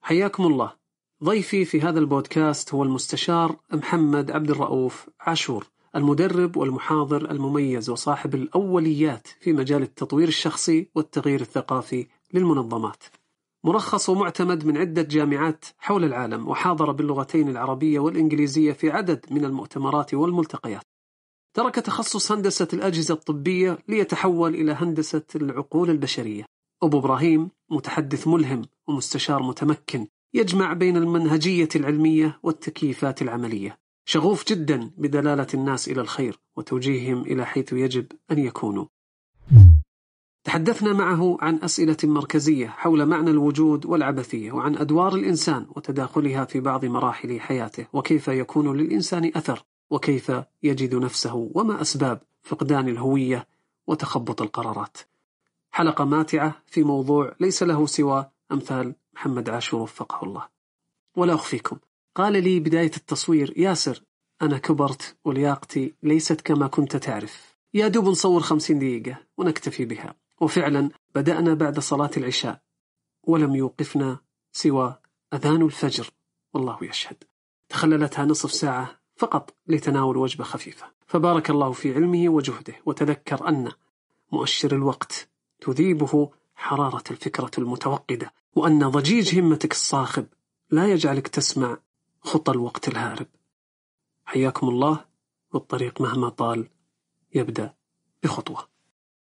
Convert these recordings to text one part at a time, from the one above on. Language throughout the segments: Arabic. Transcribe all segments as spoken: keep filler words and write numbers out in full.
حياكم الله. ضيفي في هذا البودكاست هو المستشار محمد عبد الرؤوف عاشور، المدرب والمحاضر المميز وصاحب الأوليات في مجال التطوير الشخصي والتغيير الثقافي للمنظمات. مرخص ومعتمد من عدة جامعات حول العالم، وحاضر باللغتين العربية والإنجليزية في عدد من المؤتمرات والملتقيات. ترك تخصص هندسة الأجهزة الطبية ليتحول إلى هندسة العقول البشرية. أبو إبراهيم متحدث ملهم ومستشار متمكن، يجمع بين المنهجية العلمية والتكييفات العملية، شغوف جدا بدلالة الناس إلى الخير وتوجيههم إلى حيث يجب أن يكونوا. تحدثنا معه عن أسئلة مركزية حول معنى الوجود والعبثية، وعن أدوار الإنسان وتداخلها في بعض مراحل حياته، وكيف يكون للإنسان أثر، وكيف يجد نفسه، وما أسباب فقدان الهوية وتخبط القرارات. حلقة ماتعة في موضوع ليس له سوى أمثال محمد عاشور وفقه الله. ولا أخفيكم، قال لي بداية التصوير: ياسر، أنا كبرت ولياقتي ليست كما كنت تعرف، يا دوب نصور خمسين دقيقة ونكتفي بها. وفعلا بدأنا بعد صلاة العشاء ولم يوقفنا سوى أذان الفجر، والله يشهد. تخللتها نصف ساعة فقط لتناول وجبة خفيفة. فبارك الله في علمه وجهده، وتذكر أن مؤشر الوقت تذيبه حرارة الفكرة المتوقدة، وأن ضجيج همتك الصاخب لا يجعلك تسمع خطى الوقت الهارب. حياكم الله، والطريق مهما طال يبدأ بخطوة.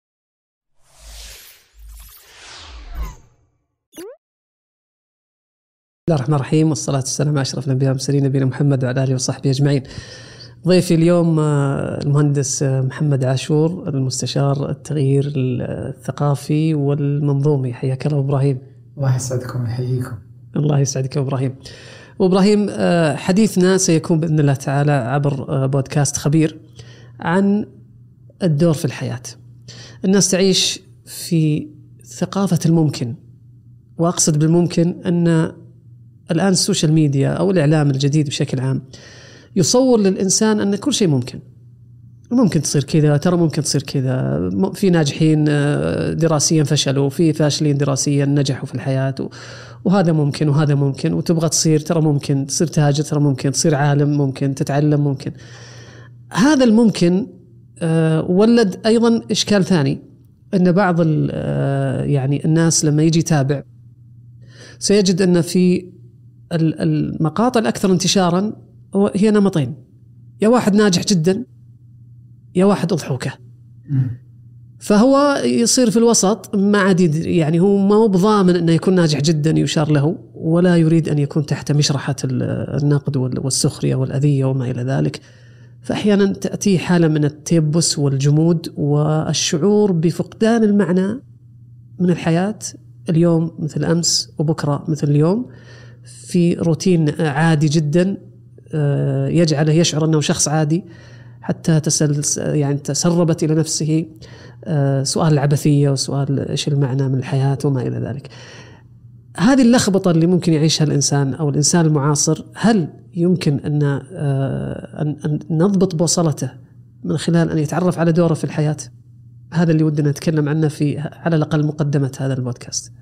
بسم الله الرحمن الرحيم، والصلاة والسلام على أشرف الأنبياء والمرسلين نبينا محمد وعلى آله وصحبه أجمعين. ضيفي اليوم المهندس محمد عاشور، المستشار التغيير الثقافي والمنظومي. حياك الله إبراهيم. الله يسعدكم ويحييكم. الله يسعدك إبراهيم. وإبراهيم، حديثنا سيكون بإذن الله تعالى عبر بودكاست خبير عن الدور في الحياة. الناس تعيش في ثقافة الممكن، وأقصد بالممكن أن الآن السوشيال ميديا أو الإعلام الجديد بشكل عام يصور للإنسان أن كل شيء ممكن ممكن تصير كذا، ترى ممكن تصير كذا. في ناجحين دراسيا فشلوا، في فاشلين دراسيا نجحوا في الحياة، وهذا ممكن وهذا ممكن، وتبغى تصير ترى ممكن تصير تاجر، ترى ممكن تصير عالم، ممكن تتعلم، ممكن. هذا الممكن ولد أيضا إشكال ثاني، أن بعض يعني الناس لما يجي يتابع سيجد أن في المقاطع الأكثر انتشارا هي نمطين: يا واحد ناجح جدا، يا واحد أضحوكة. فهو يصير في الوسط، ما عاد يعني هو ما هو بضامن أنه يكون ناجح جدا يشار له، ولا يريد أن يكون تحت مشرحة النقد والسخرية والأذية وما إلى ذلك. فأحيانا تأتي حالة من التيبس والجمود والشعور بفقدان المعنى من الحياة. اليوم مثل أمس، وبكرة مثل اليوم، في روتين عادي جدا يجعله يشعر أنه شخص عادي، حتى تسل يعني تسربت إلى نفسه سؤال العبثية وسؤال إيش المعنى من الحياة وما إلى ذلك. هذه اللخبطة اللي ممكن يعيشها الإنسان أو الإنسان المعاصر، هل يمكن أن أن نضبط بوصلته من خلال أن يتعرف على دوره في الحياة؟ هذا اللي ودنا نتكلم عنه في على الأقل مقدمة هذا البودكاست.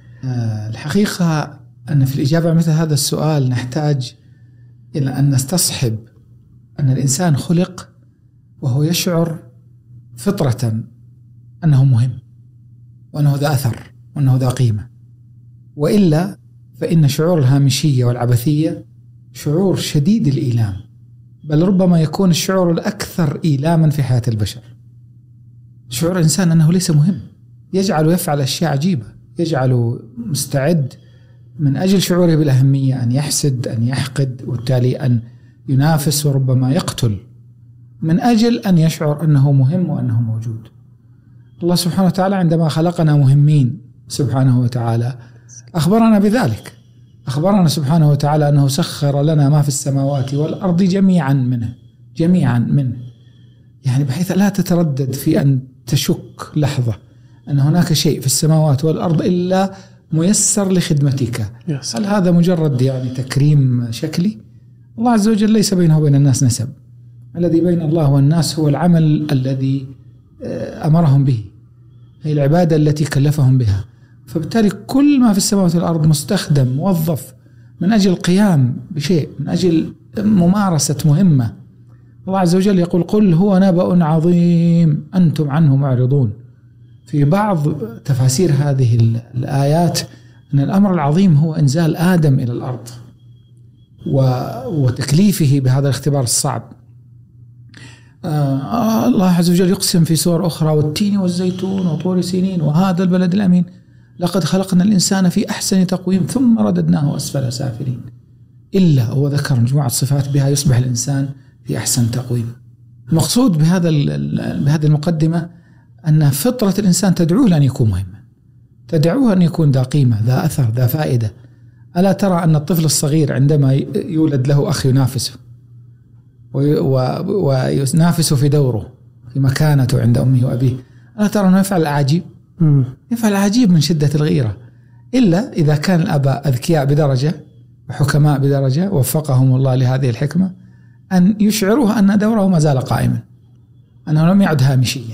الحقيقة أن في الإجابة مثل هذا السؤال نحتاج إلى أن نستصحب أن الإنسان خلق وهو يشعر فطرة أنه مهم، وأنه ذا أثر، وأنه ذا قيمة. وإلا فإن شعور الهامشية والعبثية شعور شديد الإيلام، بل ربما يكون الشعور الأكثر إيلاما في حياة البشر. شعور الإنسان أنه ليس مهم يجعله يفعل أشياء عجيبة، يجعله مستعد من أجل شعوره بالأهمية أن يحسد، أن يحقد، وبالتالي أن ينافس وربما يقتل من أجل أن يشعر أنه مهم وأنه موجود. الله سبحانه وتعالى عندما خلقنا مهمين سبحانه وتعالى أخبرنا بذلك. أخبرنا سبحانه وتعالى أنه سخر لنا ما في السماوات والأرض جميعا منه جميعا منه يعني بحيث لا تتردد في أن تشك لحظة أن هناك شيء في السماوات والأرض إلا ميسر لخدمتك. هل هذا مجرد يعني تكريم شكلي؟ الله عز وجل ليس بينه وبين الناس نسب. الذي بين الله والناس هو العمل الذي أمرهم به، هي العبادة التي كلفهم بها. فبالتالي كل ما في السماوات والأرض مستخدم موظف من أجل القيام بشيء، من أجل ممارسة مهمة. الله عز وجل يقول قل هو نبأ عظيم أنتم عنه معرضون. في بعض تفاسير هذه الآيات أن الأمر العظيم هو إنزال آدم إلى الأرض وتكليفه بهذا الاختبار الصعب. آه الله عز وجل يقسم في سور أخرى والتين والزيتون وطور سينين وهذا البلد الأمين لقد خلقنا الإنسان في أحسن تقويم ثم رددناه أسفل سافلين. إلا هو ذكر مجموعة صفات بها يصبح الإنسان في أحسن تقويم. المقصود بهذا بهذه المقدمة أن فطرة الإنسان تدعوه لأن يكون مهما، تدعوه أن يكون ذا قيمة، ذا أثر، ذا فائدة. ألا ترى أن الطفل الصغير عندما يولد له أخ ينافسه وينافسه في دوره في مكانته عند أمه وأبيه، ألا ترى أنه يفعل العجيب؟ يفعل العجيب من شدة الغيرة، إلا إذا كان الآباء أذكياء بدرجة وحكماء بدرجة وفقهم الله لهذه الحكمة أن يشعروه أن دوره ما زال قائما، أنه لم يعد هامشيا.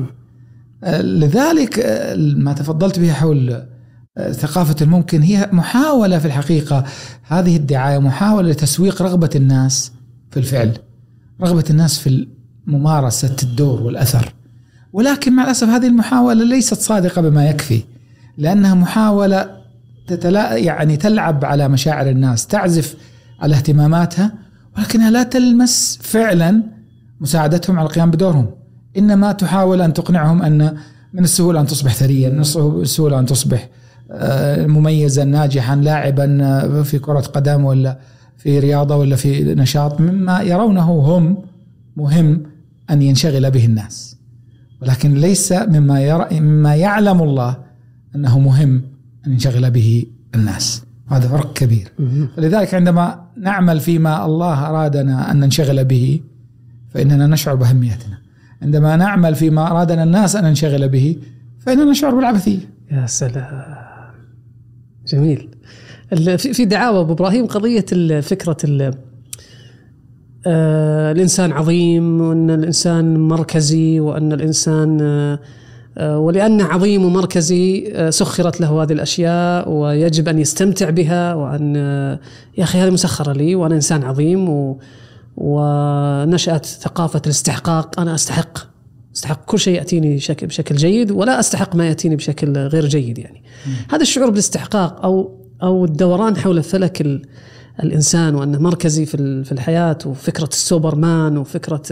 لذلك ما تفضلت به حول ثقافة الممكن هي محاولة في الحقيقة، هذه الدعاية محاولة لتسويق رغبة الناس في الفعل، رغبة الناس في ممارسة الدور والأثر. ولكن مع الأسف هذه المحاولة ليست صادقة بما يكفي، لأنها محاولة تتلا يعني تلعب على مشاعر الناس، تعزف على اهتماماتها، ولكنها لا تلمس فعلا مساعدتهم على القيام بدورهم. إنما تحاول أن تقنعهم أن من السهولة أن تصبح ثريا، من السهولة أن تصبح مميزا ناجحا لاعبا في كرة قدم ولا في رياضة ولا في نشاط، مما يرونه هم مهم أن ينشغل به الناس، ولكن ليس مما يرى مما يعلم الله أنه مهم أن ينشغل به الناس. هذا فرق كبير. فلذلك عندما نعمل فيما الله أرادنا أن ننشغل به فإننا نشعر بأهميتنا، عندما نعمل فيما أرادنا الناس أن ننشغل به فإننا نشعر بالعبثية. يا سلام، جميل. في دعاوى أبو إبراهيم قضية فكرة الإنسان عظيم، وأن الإنسان مركزي، وأن الإنسان ولأنه عظيم ومركزي سخرت له هذه الأشياء ويجب أن يستمتع بها، وأن يا أخي هذه مسخرة لي وأنا إنسان عظيم، و ونشأت ثقافة الاستحقاق، أنا أستحق أستحق كل شيء يأتيني بشكل, بشكل جيد ولا أستحق ما يأتيني بشكل غير جيد. يعني هذا الشعور بالاستحقاق أو أو الدوران حول فلك الإنسان وأنه مركزي في في الحياة، وفكرة السوبرمان وفكرة،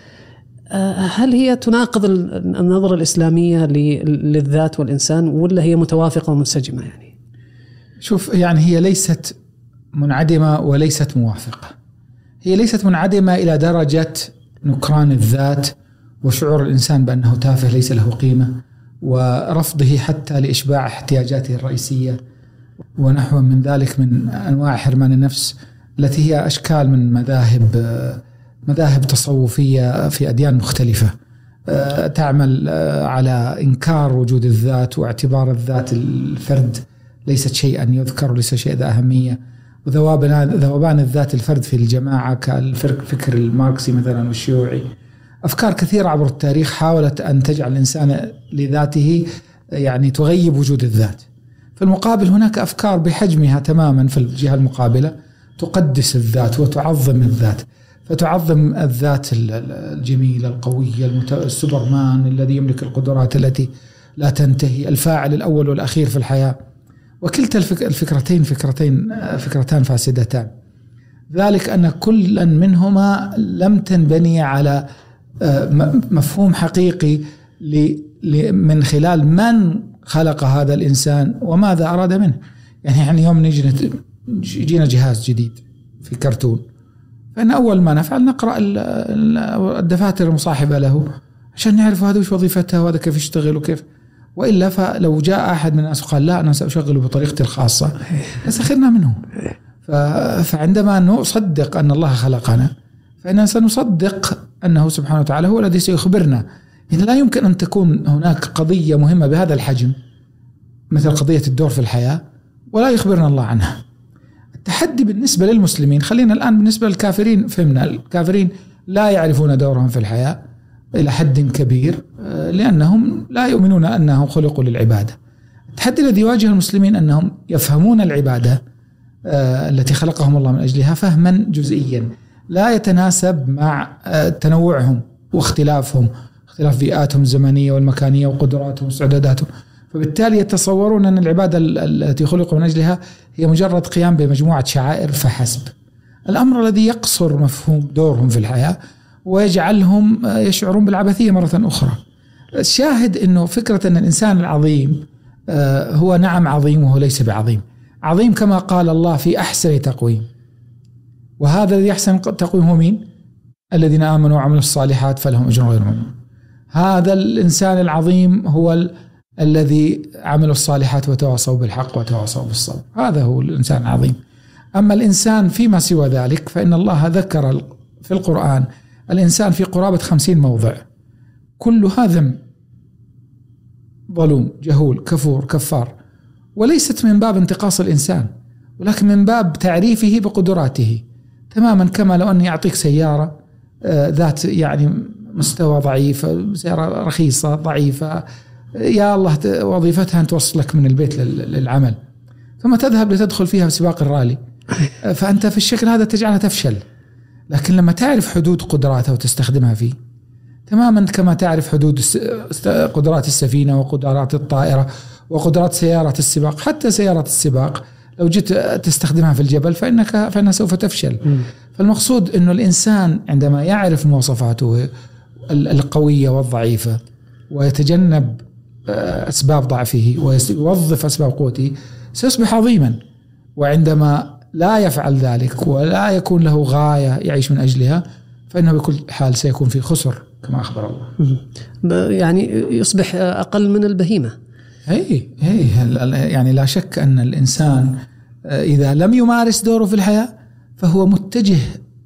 هل هي تناقض النظرة الإسلامية للذات والإنسان ولا هي متوافقة ومنسجمة؟ يعني شوف، يعني هي ليست منعدمة وليست موافقة. هي ليست منعدمة إلى درجة نكران الذات وشعور الإنسان بأنه تافه ليس له قيمة، ورفضه حتى لإشباع احتياجاته الرئيسية ونحو من ذلك من أنواع حرمان النفس التي هي أشكال من مذاهب مذاهب تصوفية في أديان مختلفة تعمل على إنكار وجود الذات واعتبار الذات الفرد ليست شيئا يذكر وليس شيء ذا أهمية، وذوبان الذات الفرد في الجماعة كالفكر الماركسي مثلا والشيوعي. أفكار كثيرة عبر التاريخ حاولت أن تجعل الإنسان لذاته يعني تغيب وجود الذات. في المقابل هناك أفكار بحجمها تماما في الجهة المقابلة تقدس الذات وتعظم الذات، فتعظم الذات الجميلة القوية السوبرمان الذي يملك القدرات التي لا تنتهي، الفاعل الأول والأخير في الحياة. وكلتا الفكرتين فكرتين فكرتان فاسدتان، ذلك أن كلا منهما لم تنبني على مفهوم حقيقي من خلال من خلق هذا الإنسان وماذا أراد منه. يعني يعني يوم نجي يجينا جهاز جديد في كرتون، فإن أول ما نفعل نقرأ الدفاتر المصاحبة له عشان نعرف هذا وش وظيفتها وهذا كيف يشتغل وكيف. وإلا فلو جاء أحد من الناس وقال لا أنا سأشغله بطريقتي الخاصة لسخرنا منه. فعندما نصدق أن الله خلقنا فإننا سنصدق أنه سبحانه وتعالى هو الذي سيخبرنا. يعني لا يمكن أن تكون هناك قضية مهمة بهذا الحجم مثل قضية الدور في الحياة ولا يخبرنا الله عنها. التحدي بالنسبة للمسلمين، خلينا الآن بالنسبة للكافرين، فهمنا الكافرين لا يعرفون دورهم في الحياة إلى حد كبير لأنهم لا يؤمنون أنهم خلقوا للعبادة. التحدي الذي يواجه المسلمين أنهم يفهمون العبادة التي خلقهم الله من أجلها فهما جزئيا لا يتناسب مع تنوعهم واختلافهم، اختلاف بيئاتهم الزمنية والمكانية وقدراتهم واستعداداتهم، فبالتالي يتصورون أن العبادة التي خلقوا من أجلها هي مجرد قيام بمجموعة شعائر فحسب. الأمر الذي يقصر مفهوم دورهم في الحياة ويجعلهم يشعرون بالعبثية مرة أخرى. الشاهد أنه فكرة أن الإنسان العظيم هو نعم عظيم وهو ليس بعظيم، عظيم كما قال الله في أحسن تقويم، وهذا الذي يحسن تقويم هو مين؟ الذين آمنوا وعملوا الصالحات فلهم أجر غير ممنون. هذا الإنسان العظيم هو ال... الذي عملوا الصالحات وتواصوا بالحق وتواصوا بالصبر، هذا هو الإنسان العظيم. أما الإنسان فيما سوى ذلك فإن الله ذكر في القرآن الإنسان في قرابة خمسين موضع، كلها ذم، ظلوم، جهول، كفور، كفار، وليست من باب انتقاص الإنسان ولكن من باب تعريفه بقدراته، تماما كما لو أني أعطيك سيارة ذات يعني مستوى ضعيف، سيارة رخيصة ضعيفة، يا الله وظيفتها أن توصلك من البيت للعمل، ثم تذهب لتدخل فيها بسباق الرالي، فأنت في الشكل هذا تجعلها تفشل. لكن لما تعرف حدود قدراتها وتستخدمها فيه، تماما كما تعرف حدود قدرات السفينة وقدرات الطائرة وقدرات سيارة السباق، حتى سيارة السباق لو جيت تستخدمها في الجبل فإنك فإنها سوف تفشل. م. فالمقصود أنه الإنسان عندما يعرف مواصفاته القوية والضعيفة ويتجنب أسباب ضعفه ويوظف أسباب قوته سيصبح عظيما، وعندما لا يفعل ذلك ولا يكون له غاية يعيش من أجلها فإنه بكل حال سيكون في خسر كما أخبر الله، يعني يصبح أقل من البهيمة. هي هي يعني لا شك أن الإنسان إذا لم يمارس دوره في الحياة فهو متجه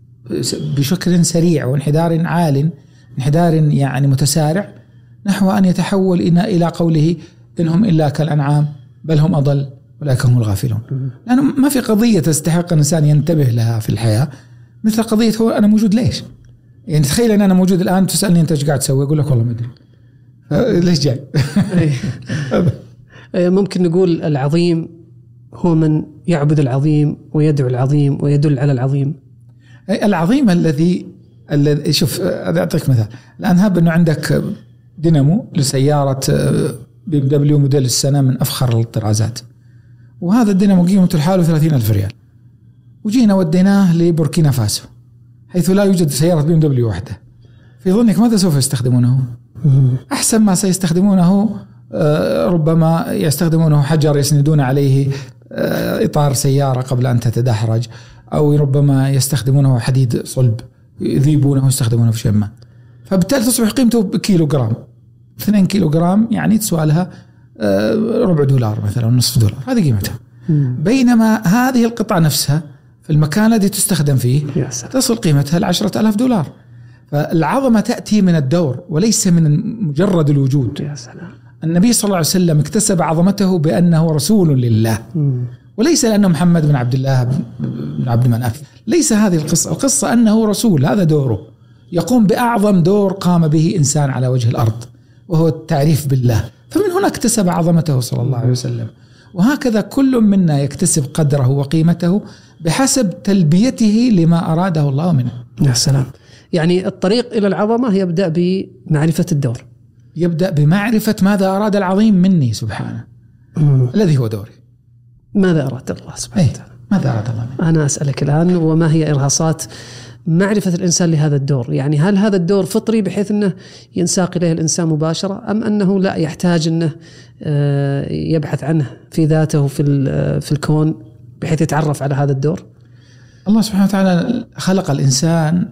بشكل سريع وانحدار عال، انحدار يعني متسارع نحو أن يتحول إلى قوله إنهم إلا كالأنعام بل هم أضل أولئك هم الغافلون. لأنه ما في قضية تستحق الإنسان ينتبه لها في الحياة مثل قضية هو أنا موجود ليش. يعني تخيل أن أنا موجود الآن تسألني أنت إيش قاعد تسوي، أقول لك والله ما أدري ليش جاي. ممكن نقول العظيم هو من يعبد العظيم ويدعو العظيم ويدل على العظيم. العظيم الذي الذي شوف أعطيك مثال الآن، هاب أنه عندك دينامو لسيارة بي ام دبليو موديل السنة من أفخر الطرازات، وهذا الدينامو قيمته الحاله ثلاثين ألف ريال، وجينا وديناه لبوركينا فاسو حيث لا يوجد سيارة بي ام دبليو واحدة، في ظنك ماذا سوف يستخدمونه؟ أحسن ما سيستخدمونه ربما يستخدمونه حجر يسندون عليه إطار سيارة قبل أن تتدحرج، أو ربما يستخدمونه حديد صلب يذيبونه ويستخدمونه في شيء ما، فبالتالي تصبح قيمته بكيلو جرام، اثنين كيلو جرام يعني تسوى لها ربع دولار مثلا نصف دولار، هذه قيمتها. بينما هذه القطعة نفسها في المكان الذي تستخدم فيه تصل قيمتها لعشرة ألاف دولار. فالعظمة تأتي من الدور وليس من مجرد الوجود. يا سلام. النبي صلى الله عليه وسلم اكتسب عظمته بأنه رسول لله، وليس لأنه محمد بن عبد الله بن عبد مناف، ليس هذه القصة. القصة أنه رسول، هذا دوره، يقوم بأعظم دور قام به إنسان على وجه الأرض وهو التعريف بالله، فمن هنا اكتسب عظمته صلى الله عليه وسلم. وهكذا كل منا يكتسب قدره وقيمته بحسب تلبيته لما أراده الله منه. يا سلام. يعني الطريق إلى العظمة يبدأ بمعرفة الدور، يبدأ بمعرفة ماذا أراد العظيم مني سبحانه، مم. الذي هو دوري. ماذا أراد الله سبحانه وتعالى؟ ماذا أراد الله مني؟ أنا أسألك الآن، وما هي إرهاصات معرفة الإنسان لهذا الدور؟ يعني هل هذا الدور فطري بحيث أنه ينساق إليه الإنسان مباشرة، أم أنه لا يحتاج أنه يبحث عنه في ذاته في في الكون بحيث يتعرف على هذا الدور؟ الله سبحانه وتعالى خلق الإنسان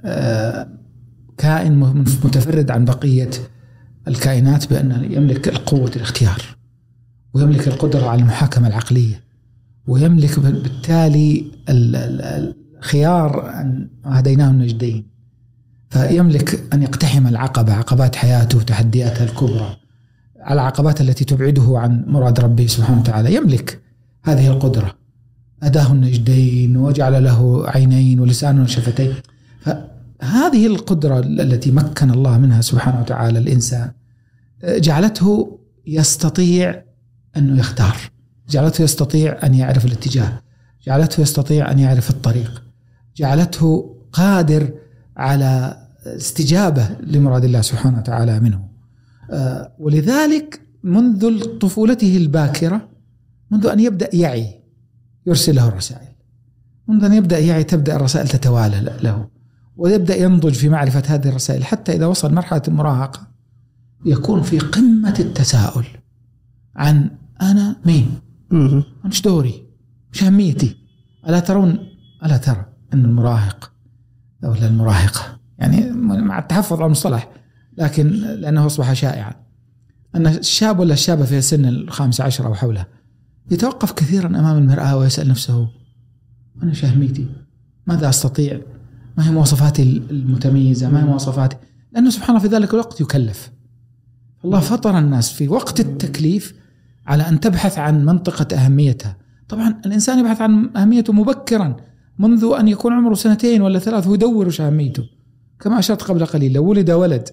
كائن متفرد عن بقية الكائنات بأنه يملك القوة الاختيار، ويملك القدرة على المحاكمة العقلية، ويملك بالتالي الخيار أن هديناه النجدين، فيملك أن يقتحم العقبة، عقبات حياته وتحدياتها الكبرى، على العقبات التي تبعده عن مراد ربه سبحانه وتعالى. يملك هذه القدرة، أداه النجدين وجعل له عينين ولسان وشفتين. فهذه القدرة التي مكن الله منها سبحانه وتعالى الإنسان جعلته يستطيع أنه يختار، جعلته يستطيع أن يعرف الاتجاه، جعلته يستطيع أن يعرف الطريق، جعلته قادر على استجابة لمراد الله سبحانه وتعالى منه. ولذلك منذ طفولته الباكرة، منذ أن يبدأ يعي يرسل له الرسائل، منذ أن يبدأ يعي تبدأ الرسائل تتوالى له، ويبدأ ينضج في معرفة هذه الرسائل، حتى إذا وصل مرحلة المراهقة يكون في قمة التساؤل عن أنا مين؟ وش دوري؟ وش أهميتي؟ ألا ترون ألا ترى أن المراهق أو المراهقة، يعني مع التحفظ على المصطلح لكن لأنه أصبح شائعا، أن الشاب ولا الشابة في سن الخامسة عشر أو حوله يتوقف كثيرا أمام المرآة ويسأل نفسه أنا وش أهميتي؟ ماذا أستطيع؟ ما هي مواصفاتي المتميزة؟ ما هي مواصفاتي؟ لأنه سبحانه في ذلك الوقت يكلف. الله فطر الناس في وقت التكليف على أن تبحث عن منطقة أهميتها. طبعا الإنسان يبحث عن أهميته مبكرا منذ أن يكون عمره سنتين ولا ثلاث، ويدور وش أهميته. كما أشرت قبل قليل، لو ولد ولد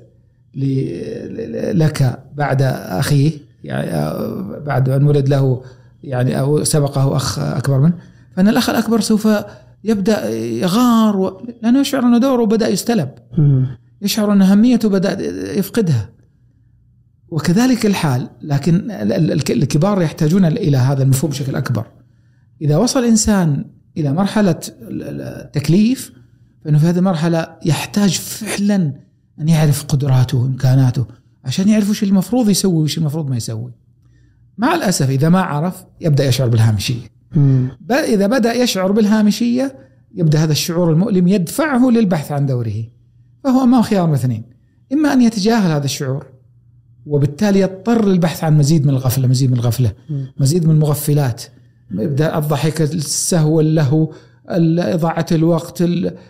لك بعد أخيه، يعني بعد أن ولد له يعني أو سبقه أخ أكبر منه، فإن الأخ الأكبر سوف يبدأ يغار و... لأنه يشعر أن دوره بدأ يستلب، يشعر أن أهميته بدأ يفقدها. وكذلك الحال، لكن الكبار يحتاجون إلى هذا المفهوم بشكل أكبر. إذا وصل إنسان إلى مرحلة التكليف، فإنه في هذه المرحلة يحتاج فعلا أن يعرف قدراته وإمكاناته عشان يعرف وش المفروض يسوي وش المفروض ما يسوي. مع الأسف إذا ما عرف يبدأ يشعر بالهامشية. إذا بدأ يشعر بالهامشية يبدأ هذا الشعور المؤلم يدفعه للبحث عن دوره، فهو أمام خيار من اثنين: إما أن يتجاهل هذا الشعور وبالتالي يضطر للبحث عن مزيد من الغفلة، مزيد من الغفلة مزيد من المغفلات، يبدأ الضحك، السهو، اللهو، إضاعة الوقت،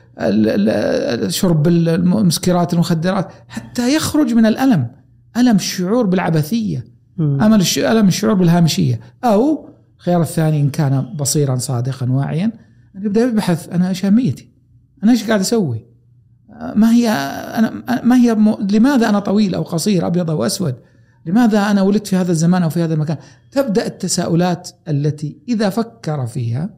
شرب المسكرات، المخدرات، حتى يخرج من الألم، ألم الشعور بالعبثية، أمل ألم الشعور بالهامشية. أو الخيار الثاني إن كان بصيرا صادقا واعيا، أن يبدأ يبحث أنا إيش أهميتي، أنا إيش قاعد أسوي، ما هي أنا ما هي م... لماذا أنا طويل أو قصير، أبيض أو أسود، لماذا أنا ولدت في هذا الزمان أو في هذا المكان. تبدأ التساؤلات التي إذا فكر فيها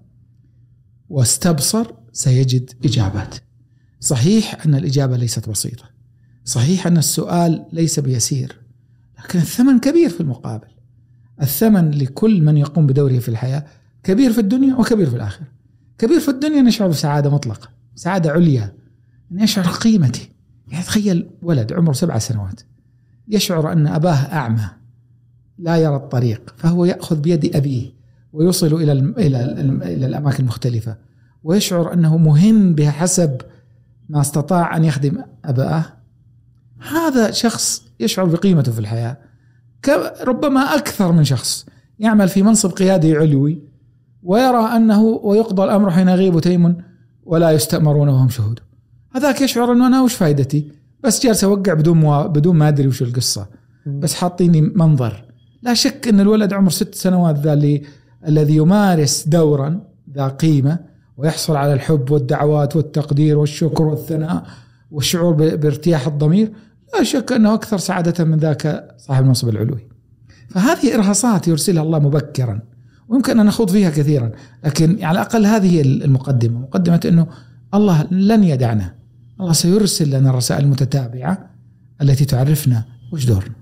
واستبصر سيجد إجابات. صحيح أن الإجابة ليست بسيطة، صحيح أن السؤال ليس بيسير، لكن الثمن كبير في المقابل. الثمن لكل من يقوم بدوره في الحياة كبير في الدنيا وكبير في الآخرة. كبير في الدنيا نشعر بسعادة مطلقة، سعادة عليا، يشعر قيمتي. يعني تخيل ولد عمره سبع سنوات يشعر أن أباه أعمى لا يرى الطريق، فهو يأخذ بيد أبيه ويوصل إلى إلى إلى الأماكن المختلفة، ويشعر أنه مهم بحسب ما استطاع أن يخدم أباه. هذا شخص يشعر بقيمته في الحياة. ربما أكثر من شخص يعمل في منصب قيادي علوي ويرى أنه ويقضى الأمر حين يغيب تيم ولا يستأمرون وهم شهود. هذاك يشعر أنه أنا وش فايدتي، بس جالس أوقع بدون مو... بدون ما أدري وش القصة، بس حاطيني منظر. لا شك أن الولد عمر ست سنوات ذا اللي الذي يمارس دورا ذا قيمة ويحصل على الحب والدعوات والتقدير والشكر والثناء والشعور ب... بارتياح الضمير، لا شك أنه أكثر سعادة من ذاك صاحب المنصب العلوي. فهذه إرهاصات يرسلها الله مبكرا، ويمكن أن نخوض فيها كثيرا، لكن على الأقل هذه المقدمة، مقدمة أنه الله لن يدعنا، الله سيرسل لنا الرسائل المتتابعة التي تعرفنا وش دورنا.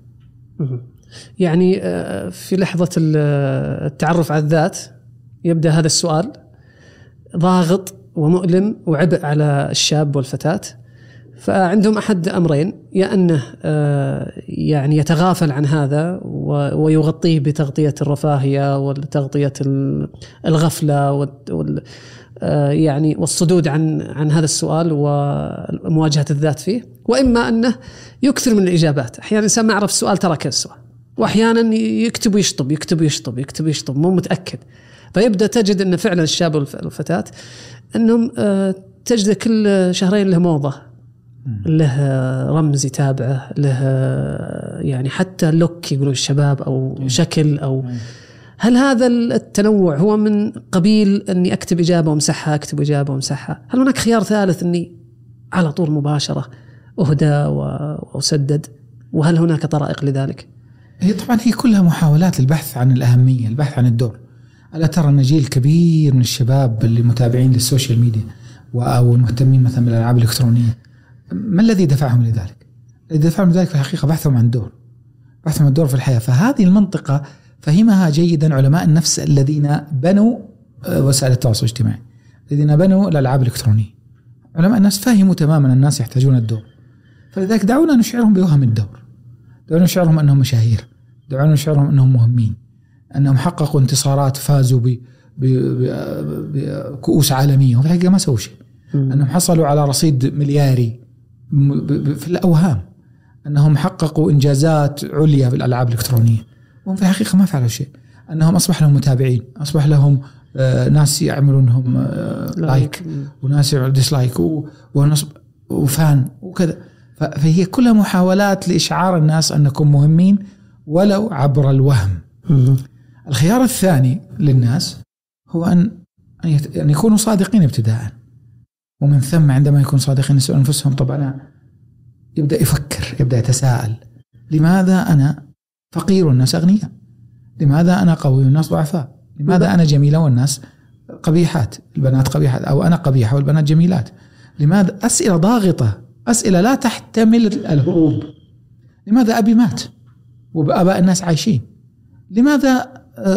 يعني في لحظة التعرف على الذات يبدأ هذا السؤال ضاغط ومؤلم وعبء على الشاب والفتاة، فعندهم أحد أمرين: يا أنه يعني يتغافل عن هذا ويغطيه بتغطية الرفاهية وتغطية الغفلة وال يعني والصدود عن عن هذا السؤال ومواجهة الذات فيه، وإما أنه يكثر من الإجابات. أحيانا الإنسان ما يعرف السؤال ترك السؤال، وأحيانا يكتب ويشطب يكتب ويشطب يكتب ويشطب مو متأكد، فيبدأ تجد أن فعلا الشاب والفتاة أنهم تجد كل شهرين له موضة، له رمز يتابعه، له يعني حتى لوك يقولوا الشباب أو شكل أو. هل هذا التنوع هو من قبيل أني أكتب إجابة ومسحها أكتب إجابة ومسحها؟ هل هناك خيار ثالث أني على طول مباشرة أهدى وأسدد؟ وهل هناك طرائق لذلك؟ هي طبعا هي كلها محاولات للبحث عن الأهمية، البحث عن الدور. ألا ترى أن جيل كبير من الشباب اللي متابعين للسوشيال ميديا أو المهتمين مثلا بالألعاب الإلكترونية، ما الذي دفعهم لذلك؟ الذي دفعهم لذلك في الحقيقة بحثهم عن دور، بحثهم عن الدور في الحياة. فهذه المنطقة فهمها جيدا علماء النفس الذين بنوا وسائل التواصل الاجتماعي، الذين بنوا الألعاب الإلكترونية. علماء النفس فهموا تماما الناس يحتاجون الدور، فلذلك دعونا نشعرهم بوهم الدور، دعونا نشعرهم أنهم مشاهير، دعونا نشعرهم أنهم مهمين، أنهم حققوا انتصارات، فازوا بكؤوس عالمية وفي الحقيقة ما سووا شيء، أنهم حصلوا على رصيد ملياري في الأوهام، أنهم حققوا إنجازات عليا بالألعاب الإلكترونية وهم في الحقيقة ما فعلوا شيء، أنهم أصبح لهم متابعين، أصبح لهم آه ناس يعملون لهم آه لايك وناس يعملون ديسلايك ونصب وفان وكذا. فهي كلها محاولات لإشعار الناس أنكم مهمين ولو عبر الوهم. الخيار الثاني للناس هو أن أن يكونوا صادقين ابتداء، ومن ثم عندما يكون صادقين يسألون أنفسهم طبعا يبدأ يفكر، يبدأ يتساءل: لماذا أنا فقير والناس أغنياء؟ لماذا أنا قوي والناس ضعفاء؟ لماذا أنا جميلة والناس قبيحات، البنات قبيحات، أو أنا قبيحة والبنات جميلات؟ لماذا؟ أسئلة ضاغطة، أسئلة لا تحتمل الهروب. لماذا أبي مات وأباء الناس عايشين؟ لماذا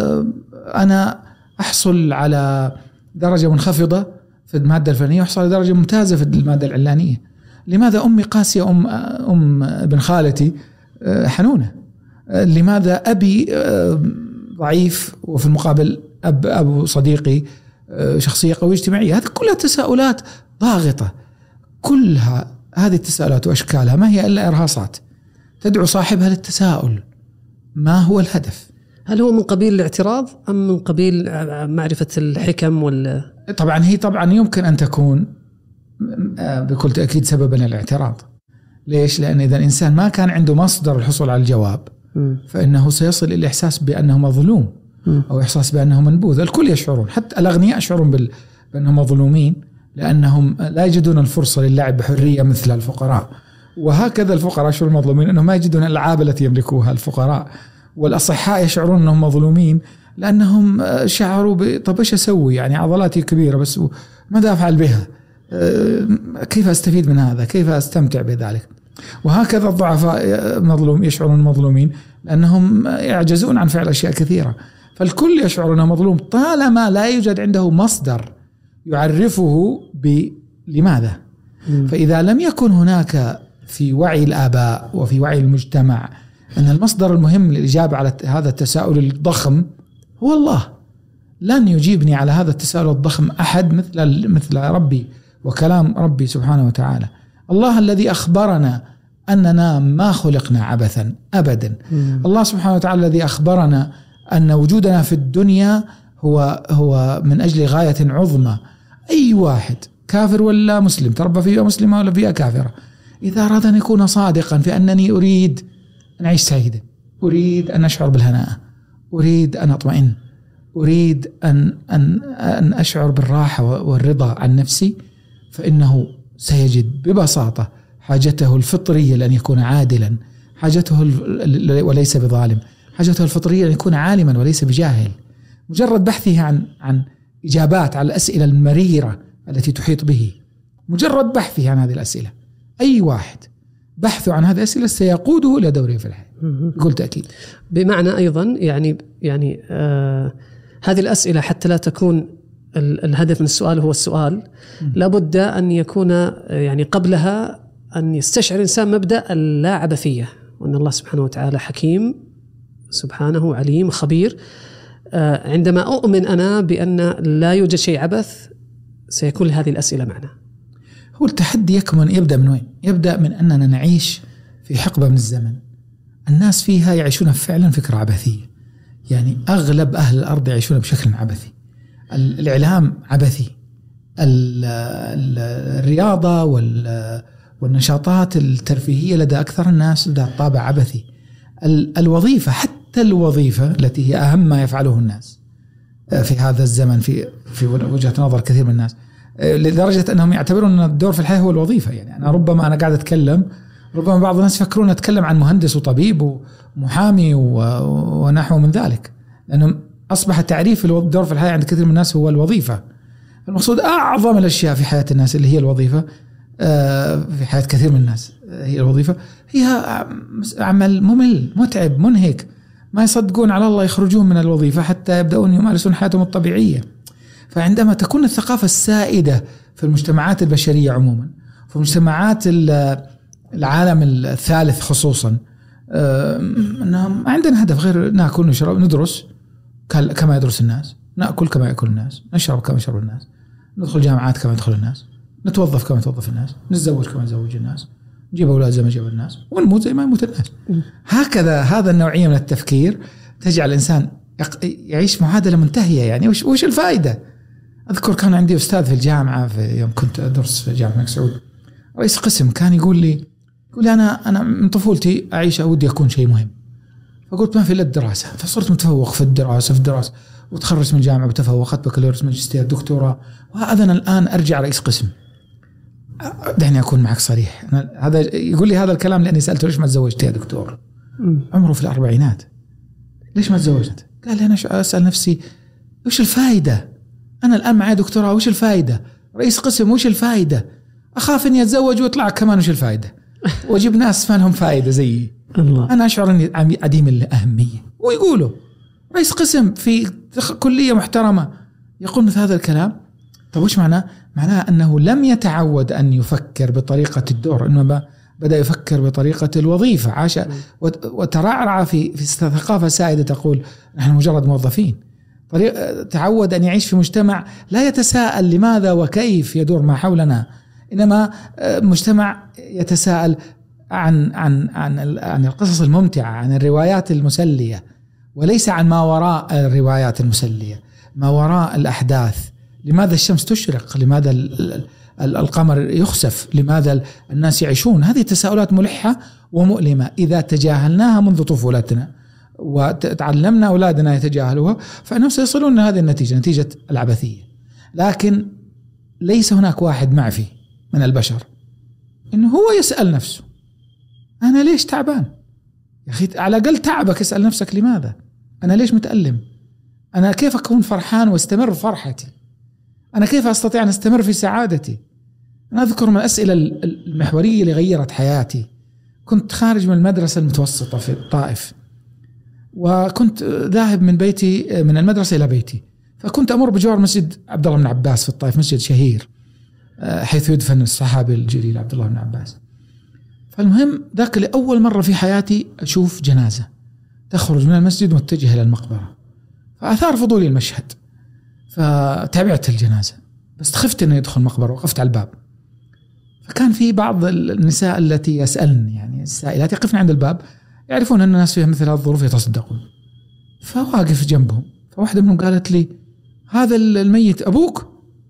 أنا أحصل على درجة منخفضة في المادة الفلانية وأحصل على درجة ممتازة في المادة العلانية؟ لماذا أمي قاسية، أم أم ابن خالتي حنونة؟ لماذا أبي ضعيف وفي المقابل أب أبو صديقي شخصية قوية اجتماعية؟ هذه كلها تساؤلات ضاغطة. كلها هذه التساؤلات وأشكالها ما هي إلا إرهاصات تدعو صاحبها للتساؤل: ما هو الهدف؟ هل هو من قبيل الاعتراض أم من قبيل معرفة الحكم وال... طبعا هي طبعا يمكن أن تكون بكل تأكيد سببا الاعتراض. ليش؟ لأن إذا الإنسان ما كان عنده مصدر الحصول على الجواب فإنه سيصل إلى الإحساس بأنه مظلوم أو إحساس بأنه منبوذ. الكل يشعرون، حتى الأغنياء يشعرون بأنهم مظلومين لأنهم لا يجدون الفرصة للعب بحرية مثل الفقراء، وهكذا الفقراء يشعرون مظلومين أنهم ما يجدون الألعاب التي يملكوها الفقراء. والأصحاء يشعرون أنهم مظلومين لأنهم شعروا ب... طب إيش أسوي؟ يعني عضلاتي كبيرة بس ماذا أفعل بها؟ كيف أستفيد من هذا؟ كيف أستمتع بذلك؟ وهكذا الضعفاء مظلوم يشعرون مظلومين لأنهم يعجزون عن فعل أشياء كثيرة. فالكل يشعر أنه مظلوم طالما لا يوجد عنده مصدر يعرفه بلماذا. فإذا لم يكن هناك في وعي الآباء وفي وعي المجتمع أن المصدر المهم للإجابة على هذا التساؤل الضخم هو الله، لن يجيبني على هذا التساؤل الضخم أحد مثل مثل ربي وكلام ربي سبحانه وتعالى. الله الذي أخبرنا أننا ما خلقنا عبثا أبدا. الله سبحانه وتعالى الذي أخبرنا أن وجودنا في الدنيا هو هو من أجل غاية عظمى. أي واحد كافر ولا مسلم، تربى فيها مسلمة ولا فيها كافرة، إذا أراد أن يكون صادقا في أنني أريد أن أعيش سعيدا، أريد أن أشعر بالهناء، أريد أن أطمئن، أريد أن أن أن أشعر بالراحة والرضا عن نفسي، فإنه سيجد ببساطة حاجته الفطرية لأن يكون عادلا، حاجته وليس بظالم، حاجته الفطرية أن يكون عالما وليس بجاهل. مجرد بحثه عن عن إجابات على الأسئلة المريرة التي تحيط به، مجرد بحثه عن هذه الأسئلة، أي واحد بحثه عن هذه الأسئلة سيقوده إلى دوره في الحياة بكل تأكيد. بمعنى أيضا يعني يعني آه هذه الأسئلة حتى لا تكون الهدف من السؤال هو السؤال، لابد أن يكون يعني قبلها أن يستشعر الإنسان مبدأ اللا عبثية، وأن الله سبحانه وتعالى حكيم سبحانه عليم خبير. آه عندما أؤمن أنا بأن لا يوجد شيء عبث سيكون لهذه الأسئلة معنى. هو التحدي يكمن يبدأ من وين؟ يبدأ من أننا نعيش في حقبة من الزمن الناس فيها يعيشون فعلا فكرة عبثية. يعني أغلب أهل الأرض يعيشون بشكل عبثي، الإعلام عبثي، الرياضة والنشاطات الترفيهية لدى أكثر الناس لدى طابع عبثي، الوظيفة حتى الوظيفة التي هي أهم ما يفعله الناس في هذا الزمن في في وجهة نظر كثير من الناس، لدرجة أنهم يعتبرون أن الدور في الحياة هو الوظيفة. يعني أنا ربما أنا قاعد أتكلم ربما بعض الناس يفكرون أتكلم عن مهندس وطبيب ومحامي ونحو من ذلك، لأنه أصبح تعريف الدور في الحياة عند كثير من الناس هو الوظيفة. المقصود أعظم الأشياء في حياة الناس اللي هي الوظيفة، في حياة كثير من الناس هي الوظيفة، هي عمل ممل متعب منهك، ما يصدقون على الله يخرجون من الوظيفة حتى يبدأون يمارسون حياتهم الطبيعية. فعندما تكون الثقافة السائدة في المجتمعات البشرية عموما، في مجتمعات العالم الثالث خصوصا، أنهم عندنا هدف غير نأكل نشرب ندرس كما يدرس الناس، نأكل كما يأكل الناس، نشرب كما يشرب الناس، ندخل جامعات كما يدخل الناس، نتوظف كما يتوظف الناس، نتزوج كما يتزوج الناس، نجيب أولاد زي ما يجيب الناس، ونموت زي ما يموت الناس. هكذا هذا النوعية من التفكير تجعل الإنسان يعيش معادلة منتهية. يعني وش وش الفائدة؟ أذكر كان عندي أستاذ في الجامعة في يوم كنت أدرس في جامعة الملك سعود، رئيس قسم، كان يقول لي يقول لي أنا أنا من طفولتي أعيش أودي أكون شيء مهم. فقلت ما في إلا الدراسة، فصرت متفوق في الدراسة في الدراسة وتخرجت من الجامعة وتفوقت بكالوريوس ماجستير دكتوراه، وهذا أنا الآن أرجع رئيس قسم. دعني أكون معك صريح، أنا هذا يقول لي هذا الكلام لأني سألته ليش ما تزوجت يا دكتور؟ عمره في الأربعينات، ليش ما تزوجت؟ قال لي أنا أسأل نفسي وش الفائدة؟ أنا الآن معي دكتوراه، وش الفائدة؟ رئيس قسم، وش الفائدة؟ أخاف إني أتزوج ويطلع كمان وش الفائدة؟ وأجيب ناس ما لهم فائدة زيي. أنا أشعر إني عديم الأهمية. ويقولوا رئيس قسم في كلية محترمة يقول مثل هذا الكلام. طب وش معناه؟ معناه أنه لم يتعود أن يفكر بطريقة الدور، إنما بدأ يفكر بطريقة الوظيفة. عاش وترعرع في في ثقافة سائدة تقول نحن مجرد موظفين. تعود أن يعيش في مجتمع لا يتساءل لماذا وكيف يدور ما حولنا، إنما مجتمع يتساءل عن عن عن عن القصص الممتعة، عن الروايات المسلية، وليس عن ما وراء الروايات المسلية، ما وراء الأحداث. لماذا الشمس تشرق؟ لماذا القمر يخسف؟ لماذا الناس يعيشون؟ هذه تساؤلات ملحة ومؤلمة إذا تجاهلناها منذ طفولتنا وتعلمنا أولادنا يتجاهلوها، فإنهم سيصلون لهذه النتيجة، نتيجة العبثية. لكن ليس هناك واحد معفي من البشر إنه هو يسأل نفسه أنا ليش تعبان؟ يا أخي على الأقل تعبك اسأل نفسك لماذا؟ أنا ليش متألم؟ أنا كيف أكون فرحان واستمر في فرحتي؟ أنا كيف أستطيع أن أستمر في سعادتي؟ أنا أذكر من الأسئلة المحورية اللي غيرت حياتي، كنت خارج من المدرسة المتوسطة في الطائف، وكنت ذاهب من بيتي من المدرسة إلى بيتي، فكنت أمر بجوار مسجد عبد الله بن عباس في الطائف، مسجد شهير حيث يدفن الصحابي الجليل عبد الله بن عباس. فالمهم ذاك لأول مرة في حياتي أشوف جنازة تخرج من المسجد متجهة إلى المقبرة، فأثار فضولي المشهد، فتابعت الجنازة، بس خفت أنه يدخل المقبرة، وقفت على الباب. فكان في بعض النساء التي يسألن، يعني السائلات يقفن عند الباب، يعرفون أن الناس فيها مثل هذه الظروف يتصدقون، فواقف جنبهم. فواحدة منهم قالت لي هذا الميت أبوك؟